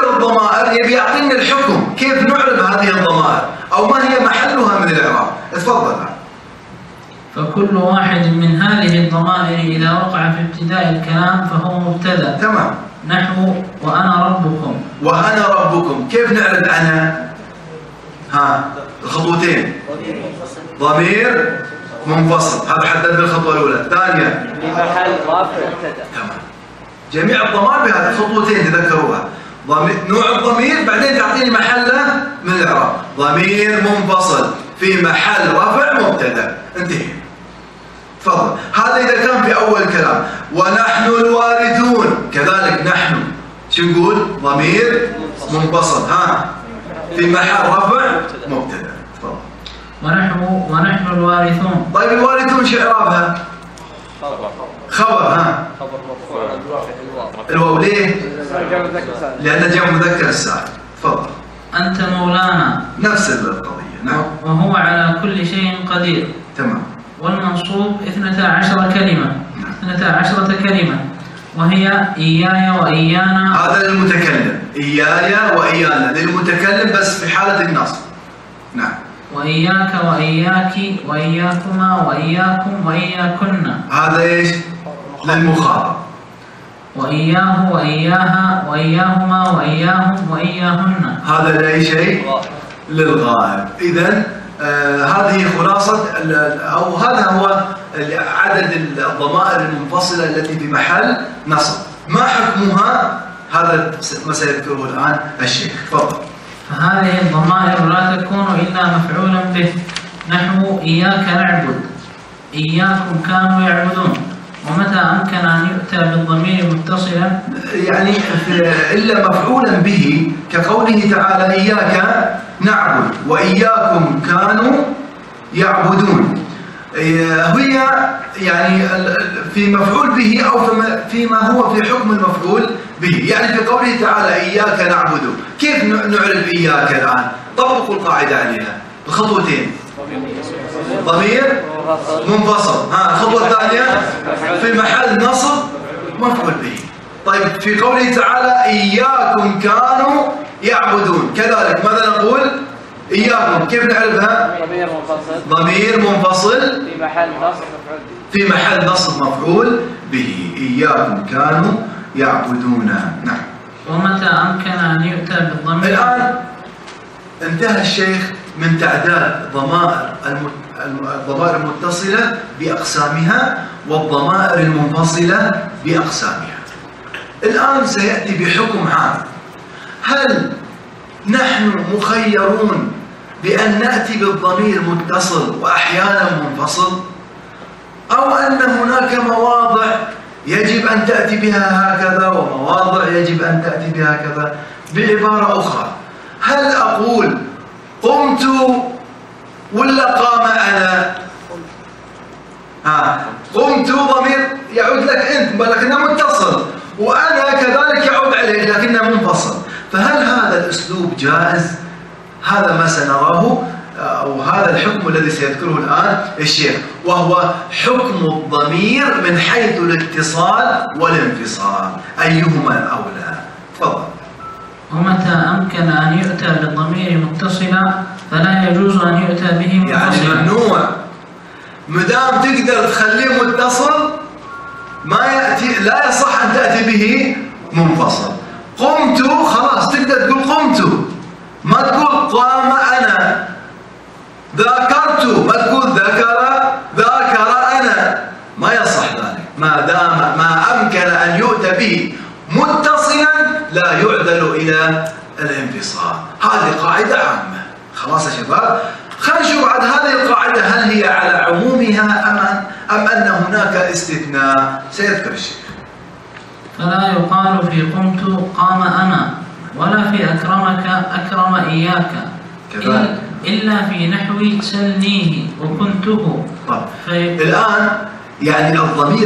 ذكر الضمائر يبي يعطينا الحكم كيف نعرب هذه الضمائر أو ما هي محلها من الإعراب. تفضل. فكل واحد من هذه الضمائر إذا وقع في ابتداء الكلام فهو مبتدأ. تمام. نحو وأنا ربكم. وأنا ربكم كيف نعرب أنا؟ الخطوتين. ضمير منفصل، هذا حددنا الخطوة الأولى. الثانية في محل رفع مبتدأ. تمام. جميع الضمائر بهذه الخطوتين تذكروها. نوع الضمير بعدين تعطيني محله من الإعراب. ضمير منفصل في محل رفع مبتدأ. انتهي. تفضل. هذا إذا كان في أول كلام. ونحن الوارثون كذلك نحن شو نقول؟ ضمير منفصل في محل رفع مبتدأ. تفضل. ونحن الوارثون. طيب الوارثون شو إعرابها؟ خبر. خبر مرفوع الواو ليه؟ لأن جمع مذكر السالم. تفضل. أنت مولانا. نفس القضية. نعم. وهو على كل شيء قدير. تمام. والمنصوب 12 كلمة. 12 كلمة وهي إياي وإيانا. هذا للمتكلم. إياي وإيانا للمتكلم بس في حالة النصب. نعم. وإياك وإياك وإياكما وإياكم وإياكن. هذا إيش؟ للمخاطب. وإياه وإياها وإياهما وإياهم وإياهن. هذا لأي شيء؟ للغائب. إذن هذه خلاصة أو هذا هو عدد الضمائر المنفصلة التي في محل نصب. ما حكمها؟ هذا ما سيذكره الآن الشيخ. تفضل. فهذه الضمائر لا تكون إلا مفعولا به. نحو إياك نعبد، إياكم كانوا يعبدون. ومتى أمكن أن يؤتى بالضمير متصلا يعني إلا مفعولا به كقوله تعالى إياك نعبد وإياكم كانوا يعبدون. هي يعني في مفعول به أو فيما هو في حكم المفعول به. يعني في قوله تعالى إياك نعبد كيف نعرف إياك الآن؟ طبقوا القاعدة عليها الخطوتين. ضمير منفصل. الخطوة الثانية في محل نصب مفعول به. طيب في قوله تعالى إياكم كانوا يعبدون كذلك ماذا نقول؟ إياكم كيف نعرفها؟ ضمير منفصل في محل نصب مفعول به. في محل نصب مفعول به. إياكم كانوا يعبدون. نعم. ومتى أمكن أن يؤتى بالضمير. الآن انتهى الشيخ من تعداد الضمائر المتصلة بأقسامها والضمائر المنفصلة بأقسامها. الآن سيأتي بحكم عام. هل نحن مخيرون بأن نأتي بالضمير متصل وأحيانا منفصل، أو أن هناك مواضع يجب أن تأتي بها هكذا ومواضع يجب أن تأتي بها هكذا؟ بعبارة أخرى، هل أقول قمت ولا قام أنا؟ قمت ضمير يعود لك أنت ولكنه متصل، وأنا كذلك يعود عليك لكنه منفصل. فهل هذا الأسلوب جائز؟ هذا ما سنراه أو هذا الحكم الذي سيذكره الآن الشيخ، وهو حكم الضمير من حيث الاتصال والانفصال، أيهما الأولى؟ تفضل. ومتى أمكن أن يؤتى بالضمير متصلا فلا يجوز أن يؤتى به منفصلا. يعني ممنوع مدام تقدر تخليه متصل ما يأتي، لا يصح أن تأتي به منفصل. قمت خلاص تقدر تقول قمت، ما تقول قام أنا. ذاكرت ما تقول ذاكر أنا، ما يصح ذلك ما دام ما أمكن أن يؤتى به متصلا لا يعدل إلى الانفصال. هذه قاعدة عامة. خلاص يا شباب، خلينا نشوف بعد هذه القاعدة هل هي على عمومها أم أن هناك استثناء سيذكر الشيخ. فلا يقال في قمت قام أنا، ولا في أكرمك أكرم إياك، إلا في نحو سلنيه وكنته. طيب الآن يعني الضمير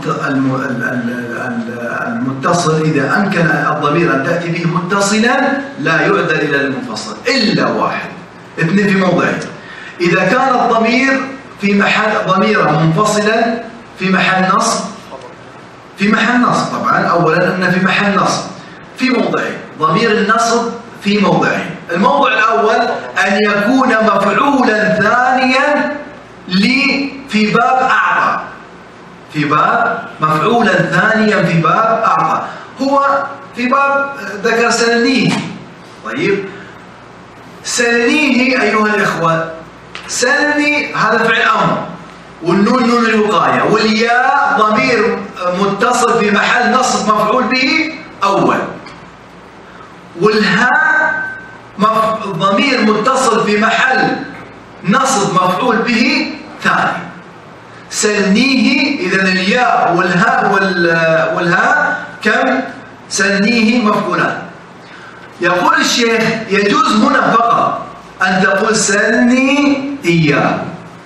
المتصل إذا أمكن الضمير أن تأتي به متصلا لا يعدل إلى المنفصل إلا واحد، اثنين في موضعين. إذا كان الضمير في محل ضميرا منفصلا في محل نصب طبعا أولا أن في محل نصب في موضعين. ضمير النصب في موضعين. الموضع الأول أن يكون مفعولا ثانيا في باب أعطى، في باب مفعولا ثانيا في باب أعطى، هو في باب ذكر سلنيه. طيب سلنيه أيها الإخوة، سلني هذا فعل أمر، والنون نون الوقاية، والياء ضمير متصل في محل نصب مفعول به أول، والهاء ضمير متصل في محل نصب مفعول به ثاني. سلنيه، إذن الياء والهاء كم؟ سلنيه مفعولان. يقول الشيخ يجوز هنا فقط أن تقول سلني إياه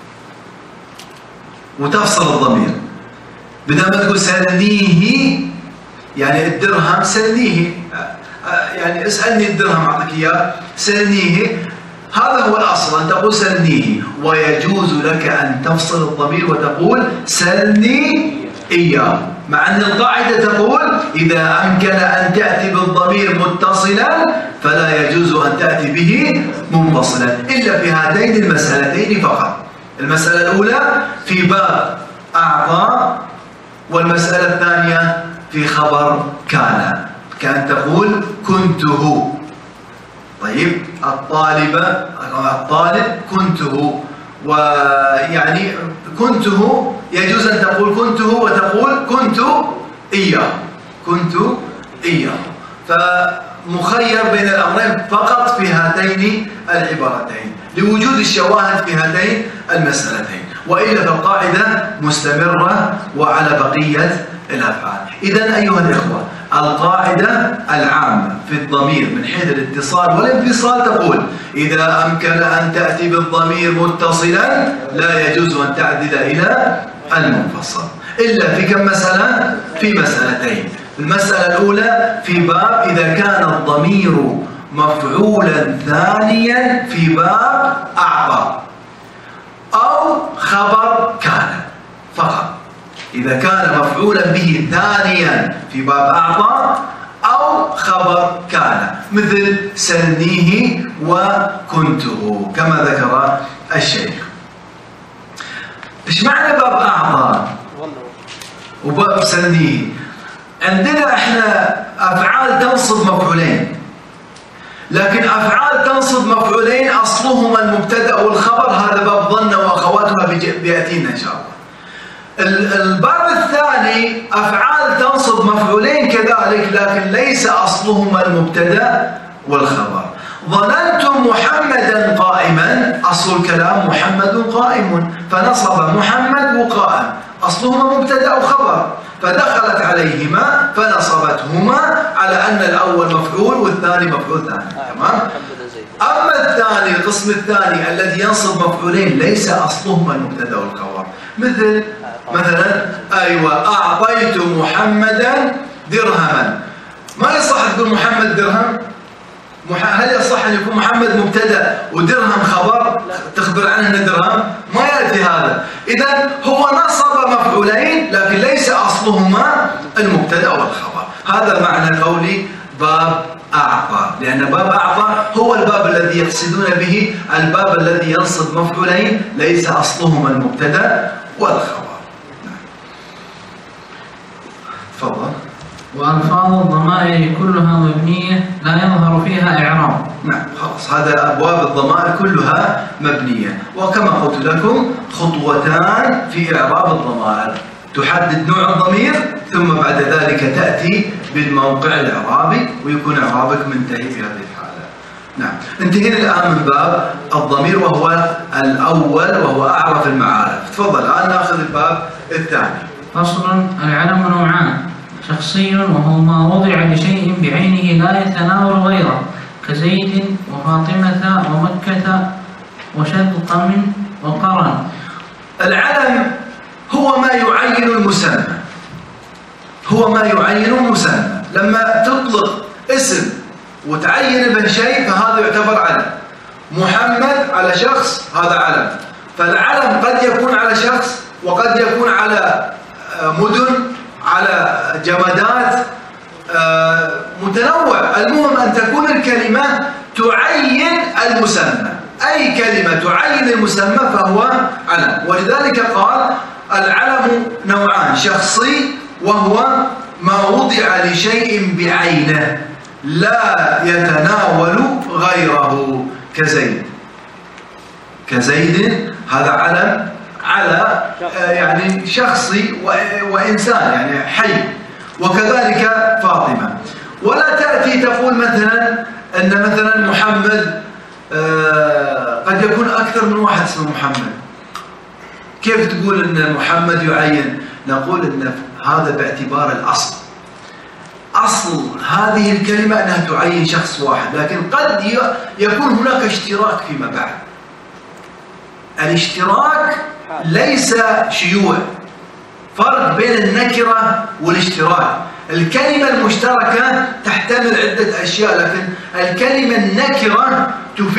وتفصل الضمير، بدل ما تقول سلنيه يعني الدرهم سلنيه، يعني اسألني الدرهم أعطيك إياه، سلنيه هذا هو الأصل أن تقول سلنيه، ويجوز لك أن تفصل الضمير وتقول سلني إياه، مع أن القاعدة تقول إذا أمكن أن تأتي بالضمير متصلا فلا يجوز أن تأتي به منفصلا إلا في هاتين المسألتين فقط. المسألة الأولى في باب أعطى، والمسألة الثانية في خبر كان تقول كنته. طيب الطالب كنته، ويعني كنته يجوز أن تقول كنته وتقول كنت إياه، كنت إياه، فمخير بين الأمرين فقط في هاتين العبارتين لوجود الشواهد في هاتين المسألتين، وإلا فالقاعدة مستمرة وعلى بقية الأفعال. إذن أيها الإخوة القاعدة العامة في الضمير من حيث الاتصال والانفصال تقول إذا أمكن أن تأتي بالضمير متصلا لا يجوز أن تعدل إلى المنفصل إلا في كم مسألة؟ في مسألتين. المسألة الأولى في باب إذا كان الضمير مفعولا ثانيا في باب أعطى أو خبر كان فقط، إذا كان مفعولا به ثانيا في باب أعطى أو خبر كان، مثل سلنيه وكنته كما ذكر الشيخ. إيش معنى باب أعطى وباب سلنيه؟ عندنا إحنا أفعال تنصب مفعولين، لكن أفعال تنصب مفعولين أصلهما المبتدأ والخبر، هذا باب ظن وأخواتها بيأتينا إن شاء الله. الباب الثاني أفعال تنصب مفعولين كذلك، لكن ليس أصلهما المبتدأ والخبر. ظننت محمدا قائما، أصل الكلام محمد قائم، فنصب محمد وقائم، أصلهما مبتدأ وخبر، فدخلت عليهما فنصبتهما على أن الأول مفعول والثاني مفعول ثاني. تمام؟ أما الثاني القسم الثاني الذي ينصب مفعولين ليس أصلهما المبتدأ والخبر، مثلا أيوة أعطيت محمدا درهما، ما يصح تقول محمد درهم؟ هل يصح أن يكون محمد مبتدأ ودرهم خبر تخبر عنه أنه درهم؟ ما يأتي هذا. إذن هو نصب مفعولين لكن ليس أصلهما المبتدأ والخبر. هذا معنى قولي باب أعطى، لأن باب أعطى هو الباب الذي يقصدون به الباب الذي ينصب مفعولين ليس أصلهما المبتدأ والخبر. تفضل. وألفاظ الضمائر كلها مبنية لا يظهر فيها إعراب. نعم خلاص، هذا أبواب الضمائر كلها مبنية، وكما قلت لكم خطوتان في إعراب الضمائر، تحدد نوع الضمير ثم بعد ذلك تأتي بالموقع الإعرابي ويكون إعرابك منتهي في هذه الحالة. نعم انتهينا الآن من باب الضمير وهو الأول وهو أعرف المعارف. تفضل الآن نأخذ الباب الثاني. فصل. العلم نوعان، شخصي وهو ما وضع لشيء بعينه لا يتناول غيره، كزيد وفاطمة ومكة وشطم وقرن. العلم هو ما يعين المسمى، هو ما يعين المسمى. لما تطلق اسم وتعين به شيء فهذا يعتبر علم. محمد على شخص هذا علم، فالعلم قد يكون على شخص وقد يكون على مدن، على جمادات متنوع. المهم أن تكون الكلمة تعين المسمى، أي كلمة تعين المسمى فهو علم. ولذلك قال العلم نوعان: شخصي وهو ما وضع لشيء بعينه لا يتناول غيره، كزيد هذا علم على يعني شخصي وإنسان يعني حي. وكذلك فاطمة. ولا تأتي تقول مثلا أن مثلا محمد قد يكون أكثر من واحد اسمه محمد، كيف تقول أن محمد يعين؟ نقول أن هذا باعتبار الأصل، أصل هذه الكلمة أنها تعين شخص واحد، لكن قد يكون هناك اشتراك فيما بعد. الاشتراك ليس شيوع، فرق بين النكرة والاشتراك. الكلمة المشتركة تحتمل عدة أشياء، لكن الكلمة النكرة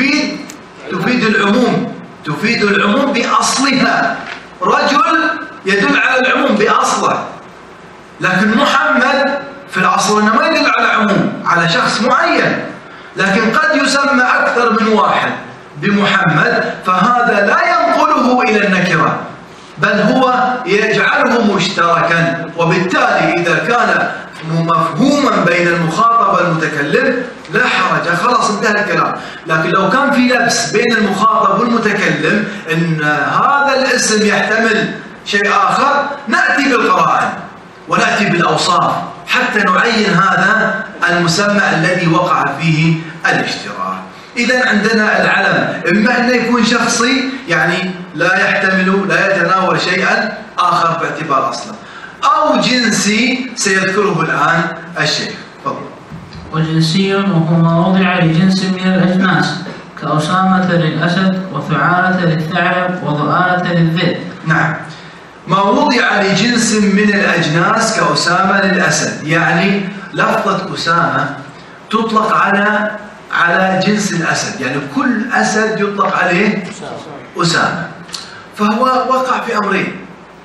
تفيد العموم، تفيد العموم بأصلها. رجل يدل على العموم بأصله، لكن محمد في الأصل أنه ما يدل على عموم، على شخص معين، لكن قد يسمى أكثر من واحد بمحمد، فهذا لا ينقله إلى النكرة بل هو يجعله مشتركا. وبالتالي إذا كان مفهوما بين المخاطب والمتكلم لا حرج، خلاص انتهى الكلام. لكن لو كان في لبس بين المخاطب والمتكلم ان هذا الاسم يحتمل شيء آخر، نأتي بالقرائن ونأتي بالأوصاف حتى نعين هذا المسمى الذي وقع فيه الاشتراك. إذا عندنا العلم إما أنه يكون شخصي يعني لا يتناول شيئا آخر باعتبار أصله، أو جنسي سيذكره الآن الشيخ. تفضل. وجنسي وهو ما وضع لجنس من الأجناس كأسامة للأسد وثعالة للثعلب وضؤالة للذئب. نعم، ما وضع لجنس من الأجناس كأسامة للأسد، يعني لفظة أسامة تطلق على جنس الأسد، يعني كل أسد يطلق عليه أسامة. فهو وقع في أمرين: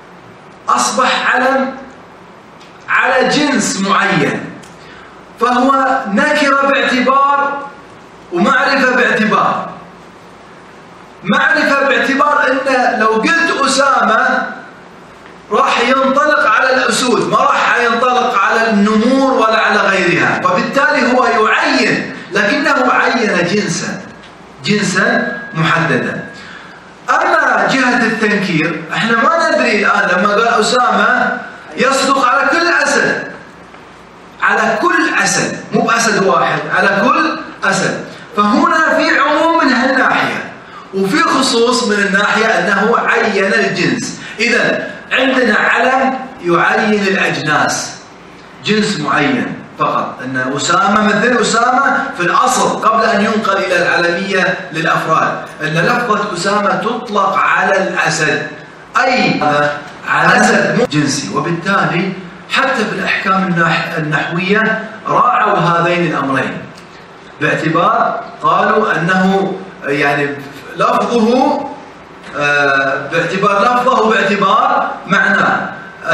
أصبح علم على جنس معين، فهو نكرة باعتبار ومعرفة باعتبار. معرفة باعتبار أن لو قلت أسامة راح ينطلق على الأسود، ما راح ينطلق على النمور ولا على غيرها، فبالتالي هو يعين، لكنه عين جنسا محددا. أما جهة التنكير احنا ما ندري الآن، لما قال أسامة يصدق على كل أسد، على كل أسد، مو بأسد واحد، على كل أسد. فهنا في عموم من هالناحية وفي خصوص من الناحية أنه عين الجنس. إذا عندنا علم يعين الأجناس، جنس معين فقط، أن أسامة مثل أسامة في الأصل قبل أن ينقل إلى العلمية للأفراد، أن لفظة أسامة تطلق على الأسد، أي على أسد جنسي. وبالتالي حتى في الأحكام النحوية راعوا هذين الأمرين باعتبار، قالوا أنه يعني لفظه باعتبار لفظه وباعتبار معناه.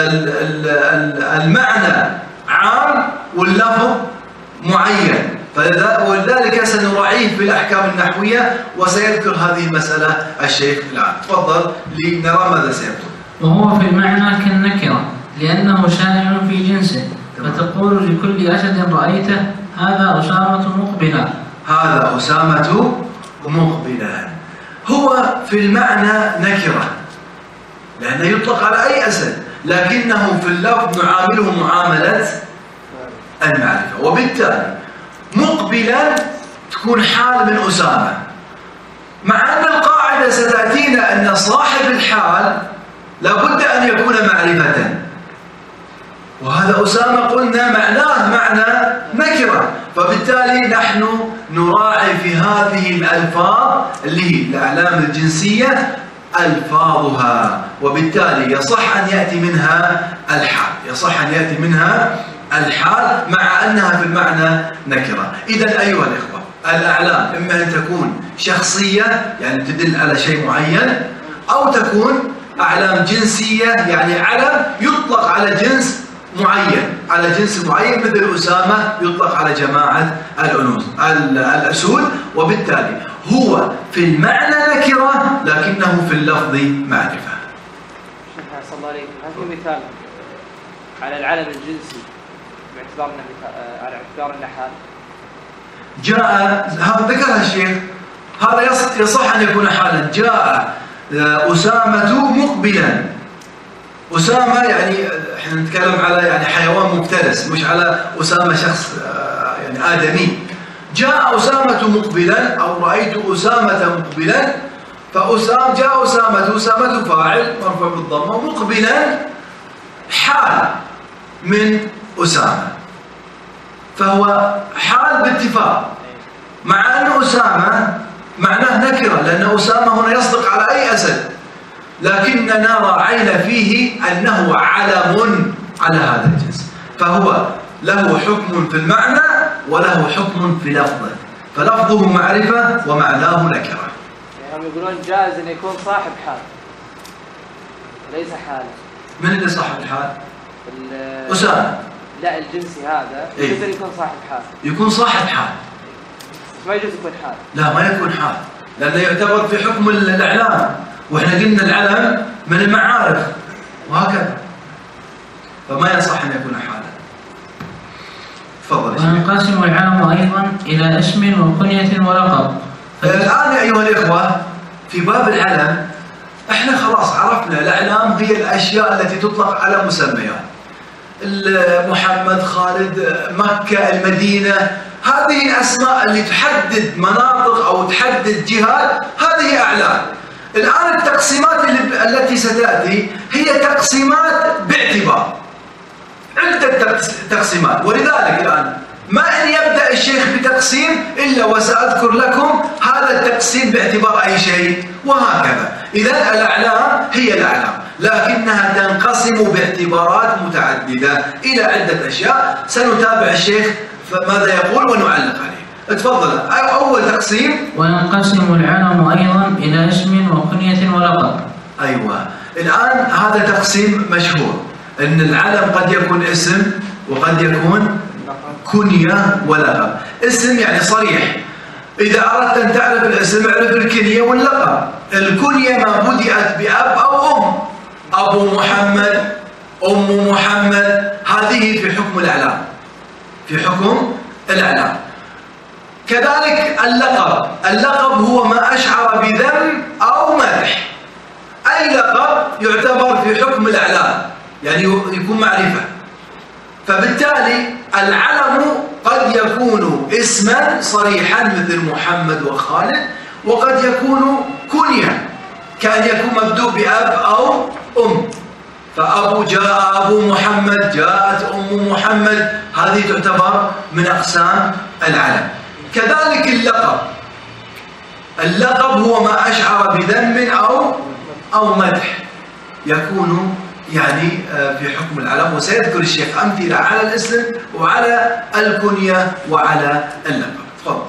المعنى عام واللفظ معين، ولذلك سنراعيه في الأحكام النحوية، وسيذكر هذه المسألة الشيخ الآن. تفضل لنرى ماذا سيذكر. وهو في المعنى كالنكرة لأنه شائع في جنسه، فتقول لكل أسد رأيته هذا أسامة مقبلا، هذا أسامة مقبلا. هو في المعنى نكرة لأنه يطلق على أي أسد، لكنه في اللفظ نعامله معاملة المعرفة. وبالتالي مقبلا تكون حال من أسامة، مع أن القاعدة ستأتينا أن صاحب الحال لابد أن يكون معرفة، وهذا أسامة قلنا معناه معنى نكرة، فبالتالي نحن نراعي في هذه الألفاظ اللي هي الأعلام الجنسية ألفاظها، وبالتالي يصح أن يأتي منها الحال، يصح أن يأتي منها الحال مع أنها في المعنى نكرة. إذن أيها الإخوة، الأعلام إما أن تكون شخصية يعني تدل على شيء معين، أو تكون أعلام جنسية يعني علم يطلق على جنس معين، على جنس معين، مثل أسامة يطلق على جماعة الأسود، وبالتالي هو في المعنى نكرة لكنه في اللفظ معرفة. شيخ أحسن الله عليك، هل في مثال على العلم الجنسي على اعتبار انه حال؟ جاء هذا ذكرها الشيخ، هذا يصح ان يكون حالا. جاء أسامة مقبلا. أسامة يعني احنا نتكلم على يعني حيوان مفترس، مش على أسامة شخص يعني آدمي. جاء أسامة مقبلا أو رأيت أسامة مقبلا، جاء أسامة فاعل مرفوع بالضمة، مقبلا حال من أسامة، فهو حال باتفاق، مع أن أسامة معناه نكرة، لأن أسامة هنا يصدق على أي أسد، لكننا راعينا فيه أنه علم على هذا الجنس، فهو له حكم في المعنى وله حكم في لفظه، فلفظه معرفة ومعناه نكرة. يعني هم يقولون جائز أن يكون صاحب حال وليس حال. من اللي صاحب الحال؟ أسامة. لا، الجنسي هذا يجوز أن يكون صاحب حال. يكون صاحب حال. ما يجوز يكون حال. لا، ما يكون حال، لأنه يعتبر في حكم الإعلام، وإحنا قلنا العلم من المعارف وهكذا، فما يصح أن يكون حالا. تفضل. وينقسم العلم أيضا إلى اسم وكنية ولقب. الآن أيها الإخوة في باب العلم إحنا خلاص عرفنا الأعلام هي الأشياء التي تطلق على مسميات، محمد، خالد، مكة، المدينة، هذه الأسماء اللي تحدد مناطق أو تحدد جهات، هذه أعلام. الآن التقسيمات التي ستأتي هي تقسيمات باعتبار، عدة تقسيمات، ولذلك الآن ما أن يبدأ الشيخ بتقسيم إلا وسأذكر لكم هذا التقسيم باعتبار أي شيء، وهكذا. إذن الأعلام هي الأعلام، لكنها تنقسم باعتبارات متعددة إلى عدة أشياء، سنتابع الشيخ ماذا يقول ونعلق عليه. تفضل. أول تقسيم. وينقسم العلم أيضا إلى اسم وكنية ولقب. أيوة، الآن هذا تقسيم مشهور، أن العلم قد يكون اسم وقد يكون كنية ولقب. اسم يعني صريح، إذا أردت أن تعرف الاسم اعرف الكنية واللقب. الكنية ما بدأت بأب أو أم، أبو محمد، أم محمد، هذه في حكم الأعلام، في حكم الأعلام. كذلك اللقب هو ما أشعر بذم أو مدح، أي لقب يعتبر في حكم الأعلام، يعني يكون معرفة. فبالتالي العلم قد يكون اسما صريحا مثل محمد وخالد، وقد يكون كنية كان يكون مبدوء بأب أو أم، فأبو جاء أبو محمد، جاءت أم محمد، هذه تعتبر من أقسام العلم. كذلك اللقب هو ما أشعر بذم أو مدح، يكون يعني في حكم العلم، وسيذكر الشيخ أمثلة على الاسم وعلى الكنية وعلى اللقب. تفضل.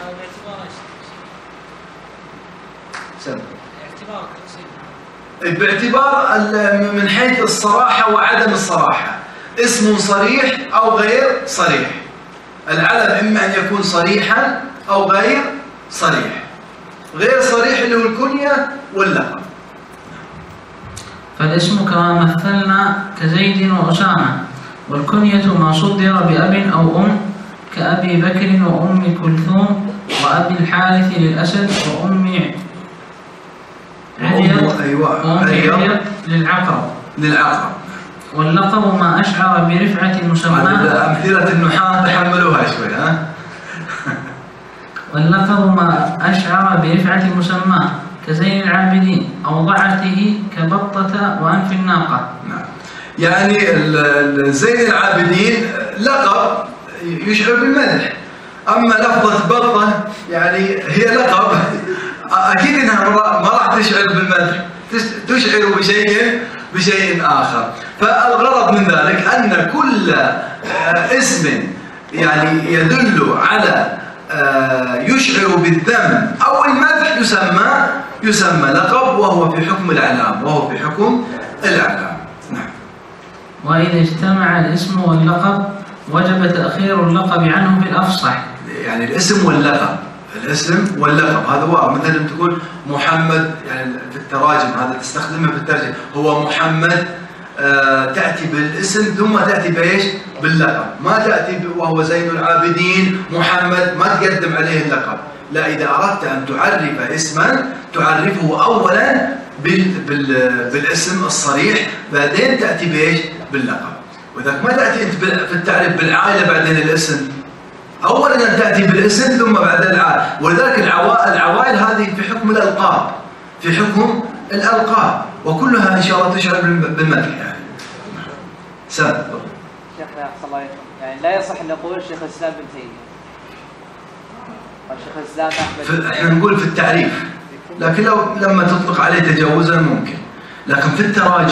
باعتبار من حيث الصراحة وعدم الصراحة، اسم صريح أو غير صريح. العلم إما أن يكون صريحا أو غير صريح. غير صريح اللي هو الكنية واللقب. فالاسم كما مثلنا كزيد وأسامة، والكنية ما صدر بأب أو أم كأبي بكر وأم كلثوم وأبي الحارث للأسد وأم عريض للعقرب. واللقب ما أشعر برفعة مسماه. أمثلة النحاة تحملوها شوي ها. واللقب ما أشعر برفعة مسماه كزين العابدين أو ضعته كبطة وأنف الناقة. نعم، يعني زين العابدين لقب يشعر بالمدح، أما لفظة بطة يعني هي لقب أكيد أنها ما راح تشعر بالمدح، تشعر بشيء آخر. فالغرض من ذلك أن كل اسم يعني يدل على يشعر بالذم أو المدح يسمى لقب، وهو في حكم الأعلام، نعم. وإذا اجتمع الاسم واللقب وجب تأخير اللقب عنه في الأفصح. يعني الاسم واللقب، الاسم واللقب هذا واو. مثلا تقول محمد، يعني في التراجم هذا تستخدمه في الترجمة، هو محمد، تأتي بالاسم ثم تأتي بإيش؟ باللقب. ما تأتي وهو زين العابدين محمد ما تقدم عليه اللقب. لا، إذا أردت أن تعرف اسما تعرفه أولا بالاسم الصريح، بعدين تأتي بإيش؟ باللقب. وإذا ما تأتي أنت في التعريف بالعائلة بعدين الاسم، أولا أن تأتي بالاسم ثم بعدين العائلة. ولذلك العوائل هذه في حكم الألقاب، في حكم الألقاب، وكلها إن شاء الله تشعر بالمدح. يعني سلام شيخنا أحسن الله عليكم، يعني لا يصح أن نقول شيخ الإسلام ابن تيمية وشيخ الإسلام أحمد. احنا نقول في التعريف، لكن لما تطلق عليه تجاوزا ممكن. لكن في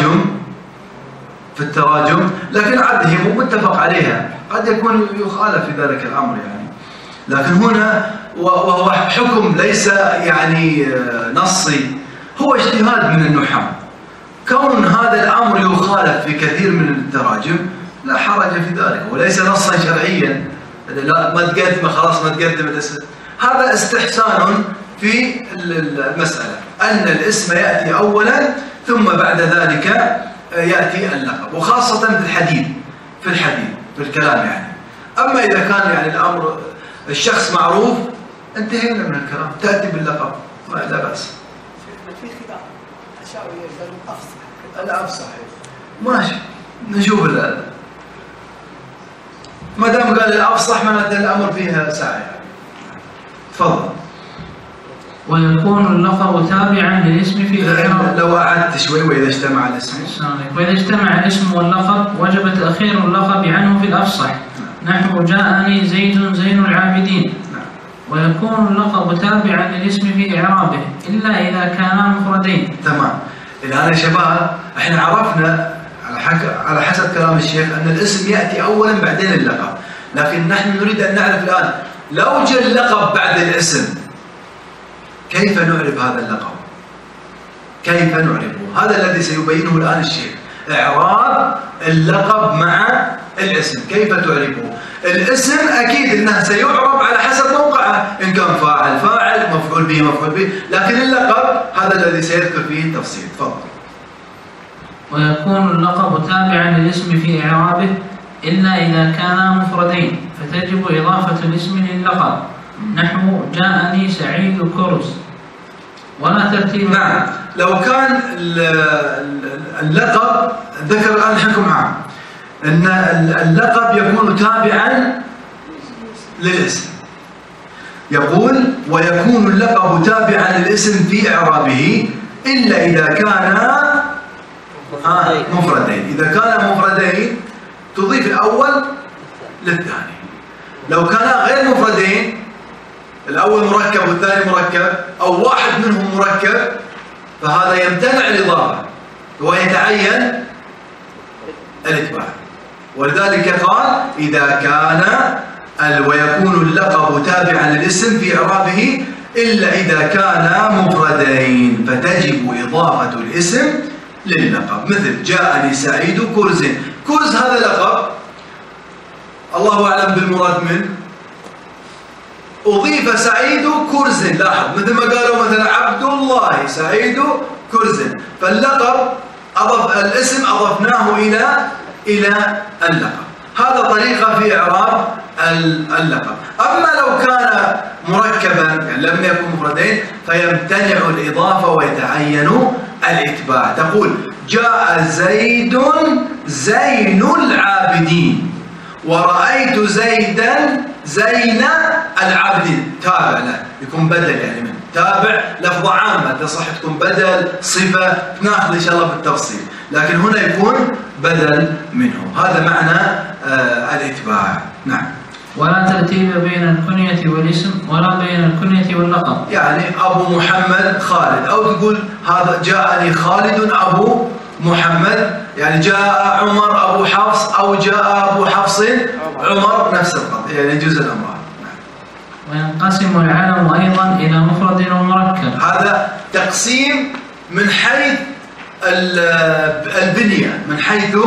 التراجم لكن عاد هي مو متفق عليها، قد يكون يخالف في ذلك الأمر يعني. لكن هنا وهو حكم ليس يعني نصي، هو اجتهاد من النحاة. كون هذا الأمر يخالف في كثير من التراجم لا حرج في ذلك، وليس نصا شرعيا. لا ما تقدم خلاص، ما تقدم الاسم، هذا استحسان في المسألة، أن الاسم يأتي أولا ثم بعد ذلك يأتي اللقب، وخاصة في الحديث في الكلام يعني. أما إذا كان يعني الأمر الشخص معروف انتهينا من الكلام، تأتي باللقب لا بأس. في خلاف الشاوي يقول أفصح، الأفصح ماشي، نشوف ما دام قال الأفصح معناته الأمر فيها سعي. تفضل. ويكون اللقب تابعا للاسم في إعراب. لو أعدت شوي، وإذا اجتمع الاسم. وإذا اجتمع الاسم واللقب وجب تأخير اللقب عنه في الأفصح، نحو جاءني زيد زين العابدين. ويكون اللقب تابعا للاسم في إعرابه إلا إذا كانا مفردين. تمام. الآن يا شباب احنا عرفنا على حسب كلام الشيخ أن الاسم يأتي أولا بعدين اللقب، لكن نحن نريد أن نعرف الآن لو جاء اللقب بعد الاسم كيف نعرف هذا اللقب؟ كيف نعرفه؟ هذا الذي سيبينه الآن الشيخ، إعراب اللقب مع الاسم. كيف تعرفه؟ الاسم أكيد أنه سيعرب على حسب موقعه، إن كان فاعل مفعول به، لكن اللقب هذا الذي سيذكر فيه التفصيل. تفضل. ويكون اللقب تابعا للاسم في إعرابه إلا إذا كانا مفردين، فتجب إضافة الاسم للقب، نحو جاءني سعيد كرز، ولا ترتيب. نعم، لو كان اللقب ذكر الآن حكم عام أن اللقب يكون تابعا للاسم، يقول ويكون اللقب تابعا للاسم في إعرابه إلا إذا كان مفردين. إذا كان مفردين تضيف الأول للثاني. لو كان غير مفردين، الأول مركب والثاني مركب، أو واحد منهم مركب، فهذا يمتنع الإضافة ويتعين الإتباع. ولذلك قال إذا كان ويكون اللقب تابعا للاسم في إعرابه إلا إذا كان مفردين، فتجب إضافة الاسم لللقب. مثل جاءني سعيد كرز، كرز هذا لقب الله أعلم بالمراد منه، أضيف سعيد كرز. لاحظ مثل ما قالوا مثلا عبد الله سعيد كرز، فاللقب الاسم أضفناه إلى اللقب. هذا طريقة في إعراب اللقب. أما لو كان مركبا يعني لم يكن مفردين فيمتنع الإضافة ويتعين الإتباع. تقول جاء زيد زين العابدين، ورأيت زيدا زين العابدين. تابع له، يكون بدل يعني منه. تابع لفظة عامة تصح تكون بدل صفة، ناخذ إن شاء الله بالتفصيل، لكن هنا يكون بدل منه. هذا معنى الإتباع. نعم. ولا ترتيب بين الكنية والاسم ولا بين الكنية واللقب. يعني أبو محمد خالد، أو تقول هذا جاءني خالد أبو محمد، يعني جاء عمر أبو حفص، أو جاء أبو حفص عمر، نفس القضية، يعني يجوز الأمران. وينقسم العلم أيضا إلى مفرد ومركب. هذا تقسيم من حيث البنية، من حيث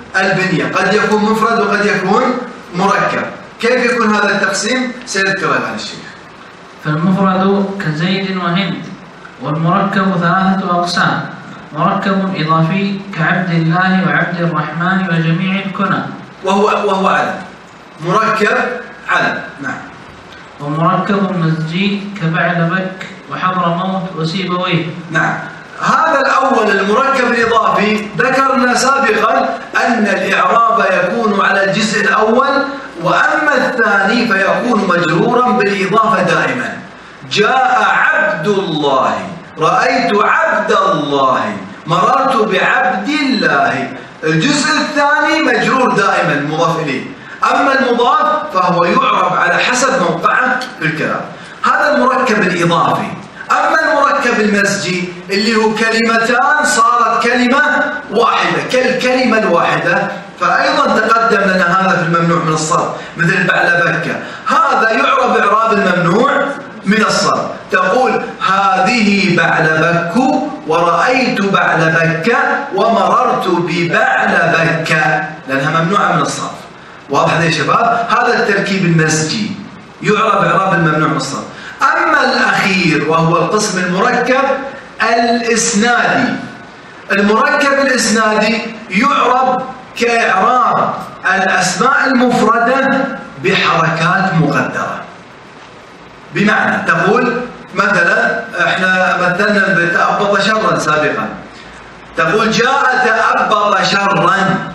البنية، قد يكون مفرد وقد يكون مركب. كيف يكون هذا التقسيم؟ سيذكر الآن الشيخ. فالمفرد كزيد وهند، والمركب 3 أقسام: مركب إضافي كعبد الله وعبد الرحمن وجميع الكنى، وهو علم، مركب علم. نعم. ومركب مزجي كبعلبك وحضرموت وسيبويه. نعم. هذا الأول المركب الإضافي ذكرنا سابقا أن الإعراب يكون على الجزء الأول، وأما الثاني فيكون مجرورا بالإضافة دائما. جاء عبد الله، رأيت عبد الله، مررت بعبد الله. الجزء الثاني مجرور دائما مضاف إليه، أما المضاف فهو يعرب على حسب موقعه في الكلام. هذا المركب الإضافي. أما المركب المزجي اللي هو كلمتان صارت كلمة واحدة كالكلمة الواحدة، فأيضا تقدم لنا هذا في الممنوع من الصرف، مثل بعلبكة، هذا يعرب إعراب الممنوع من الصرف. تقول هذه بعلبك، ورأيت بعلبك، ومررت ببعلبك، لأنها ممنوعة من الصرف. واضح يا شباب؟ هذا التركيب المزجي يعرب إعراب الممنوع من الصرف. أما الأخير وهو القسم المركب الإسنادي، المركب الإسنادي يعرب كإعراب الأسماء المفردة بحركات مقدرة. بمعنى تقول مثلا، احنا مثلنا بتأبط شرا سابقا، تقول جاء تأبط شرا،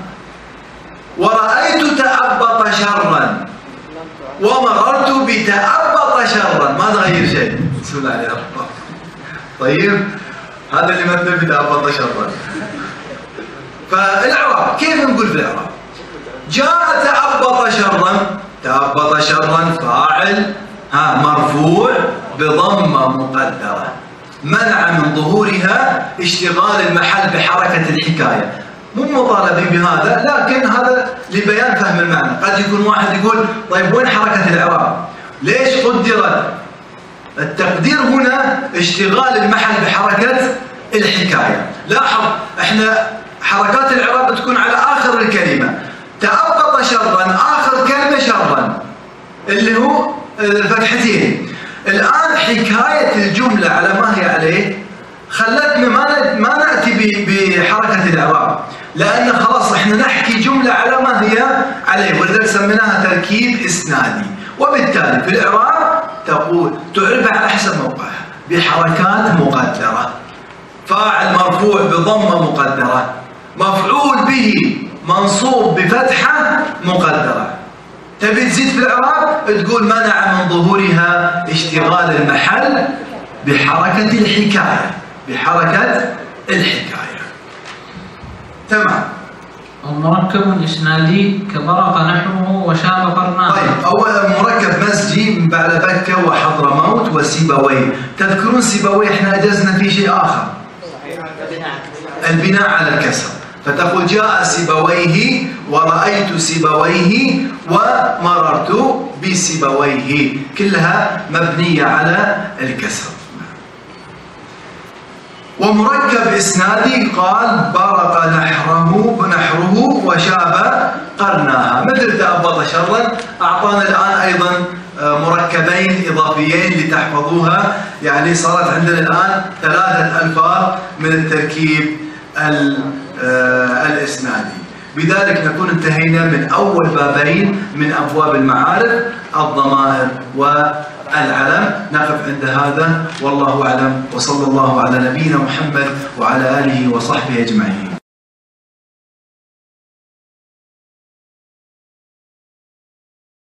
ورأيت تأبط شرا، ومررت بتأبط شرا. ما تغير شيء. بسم الله عليه الرحمن. طيب هذا اللي مثل بتأبط شرا. فالإعراب كيف نقول في الإعراب؟ جاء تأبط شرا، تأبط شرا فاعل مرفوع بضمة مقدرة منع من ظهورها اشتغال المحل بحركة الحكاية. مو مطالبين بهذا، لكن هذا لبيان فهم المعنى. قد يكون واحد يقول طيب وين حركة الإعراب؟ ليش قدرت؟ التقدير هنا اشتغال المحل بحركة الحكاية. لاحظ احنا حركات الإعراب تكون على آخر الكلمة. تأبط شرا آخر كلمة شرا اللي هو الفتحتين. الآن حكاية الجملة على ما هي عليه خلتنا ما نأتي بحركة الإعراب، لأن خلاص احنا نحكي جملة على ما هي عليه، ولذلك سميناها تركيب إسنادي. وبالتالي في الإعراب تقول تعربها على حسب موقعها بحركات مقدرة. فاعل مرفوع بضمة مقدرة، مفعول به منصوب بفتحة مقدرة. تبي تزيد في الإعراب تقول منع من ظهورها اشتغال المحل بحركة الحكاية، بحركة الحكاية. تمام. ومركب إسنادي كبرق نحوه وشاب قرناه. طيب أول مركب مزجي من بعلبكة وحضرموت وسيبويه. تذكرون سيبويه احنا أجزنا فيه شيء آخر، البناء على الكسر. فتقول جاء سيبويه، ورأيت سيبويه، ومررت بسيبويه، كلها مبنية على الكسر. ومركب إسنادي قال برق نحره وشاب قرناها، مثل تأبط شرا. أعطانا الآن أيضا مركبين إضافيين لتحفظوها، يعني صارت عندنا الآن 3 ألفاظ من التركيب الإسنادي. بذلك نكون انتهينا من أول بابين من أبواب المعارف، الضمائر والعلم. نقف عند هذا والله أعلم، وصلى الله على نبينا محمد وعلى آله وصحبه أجمعين.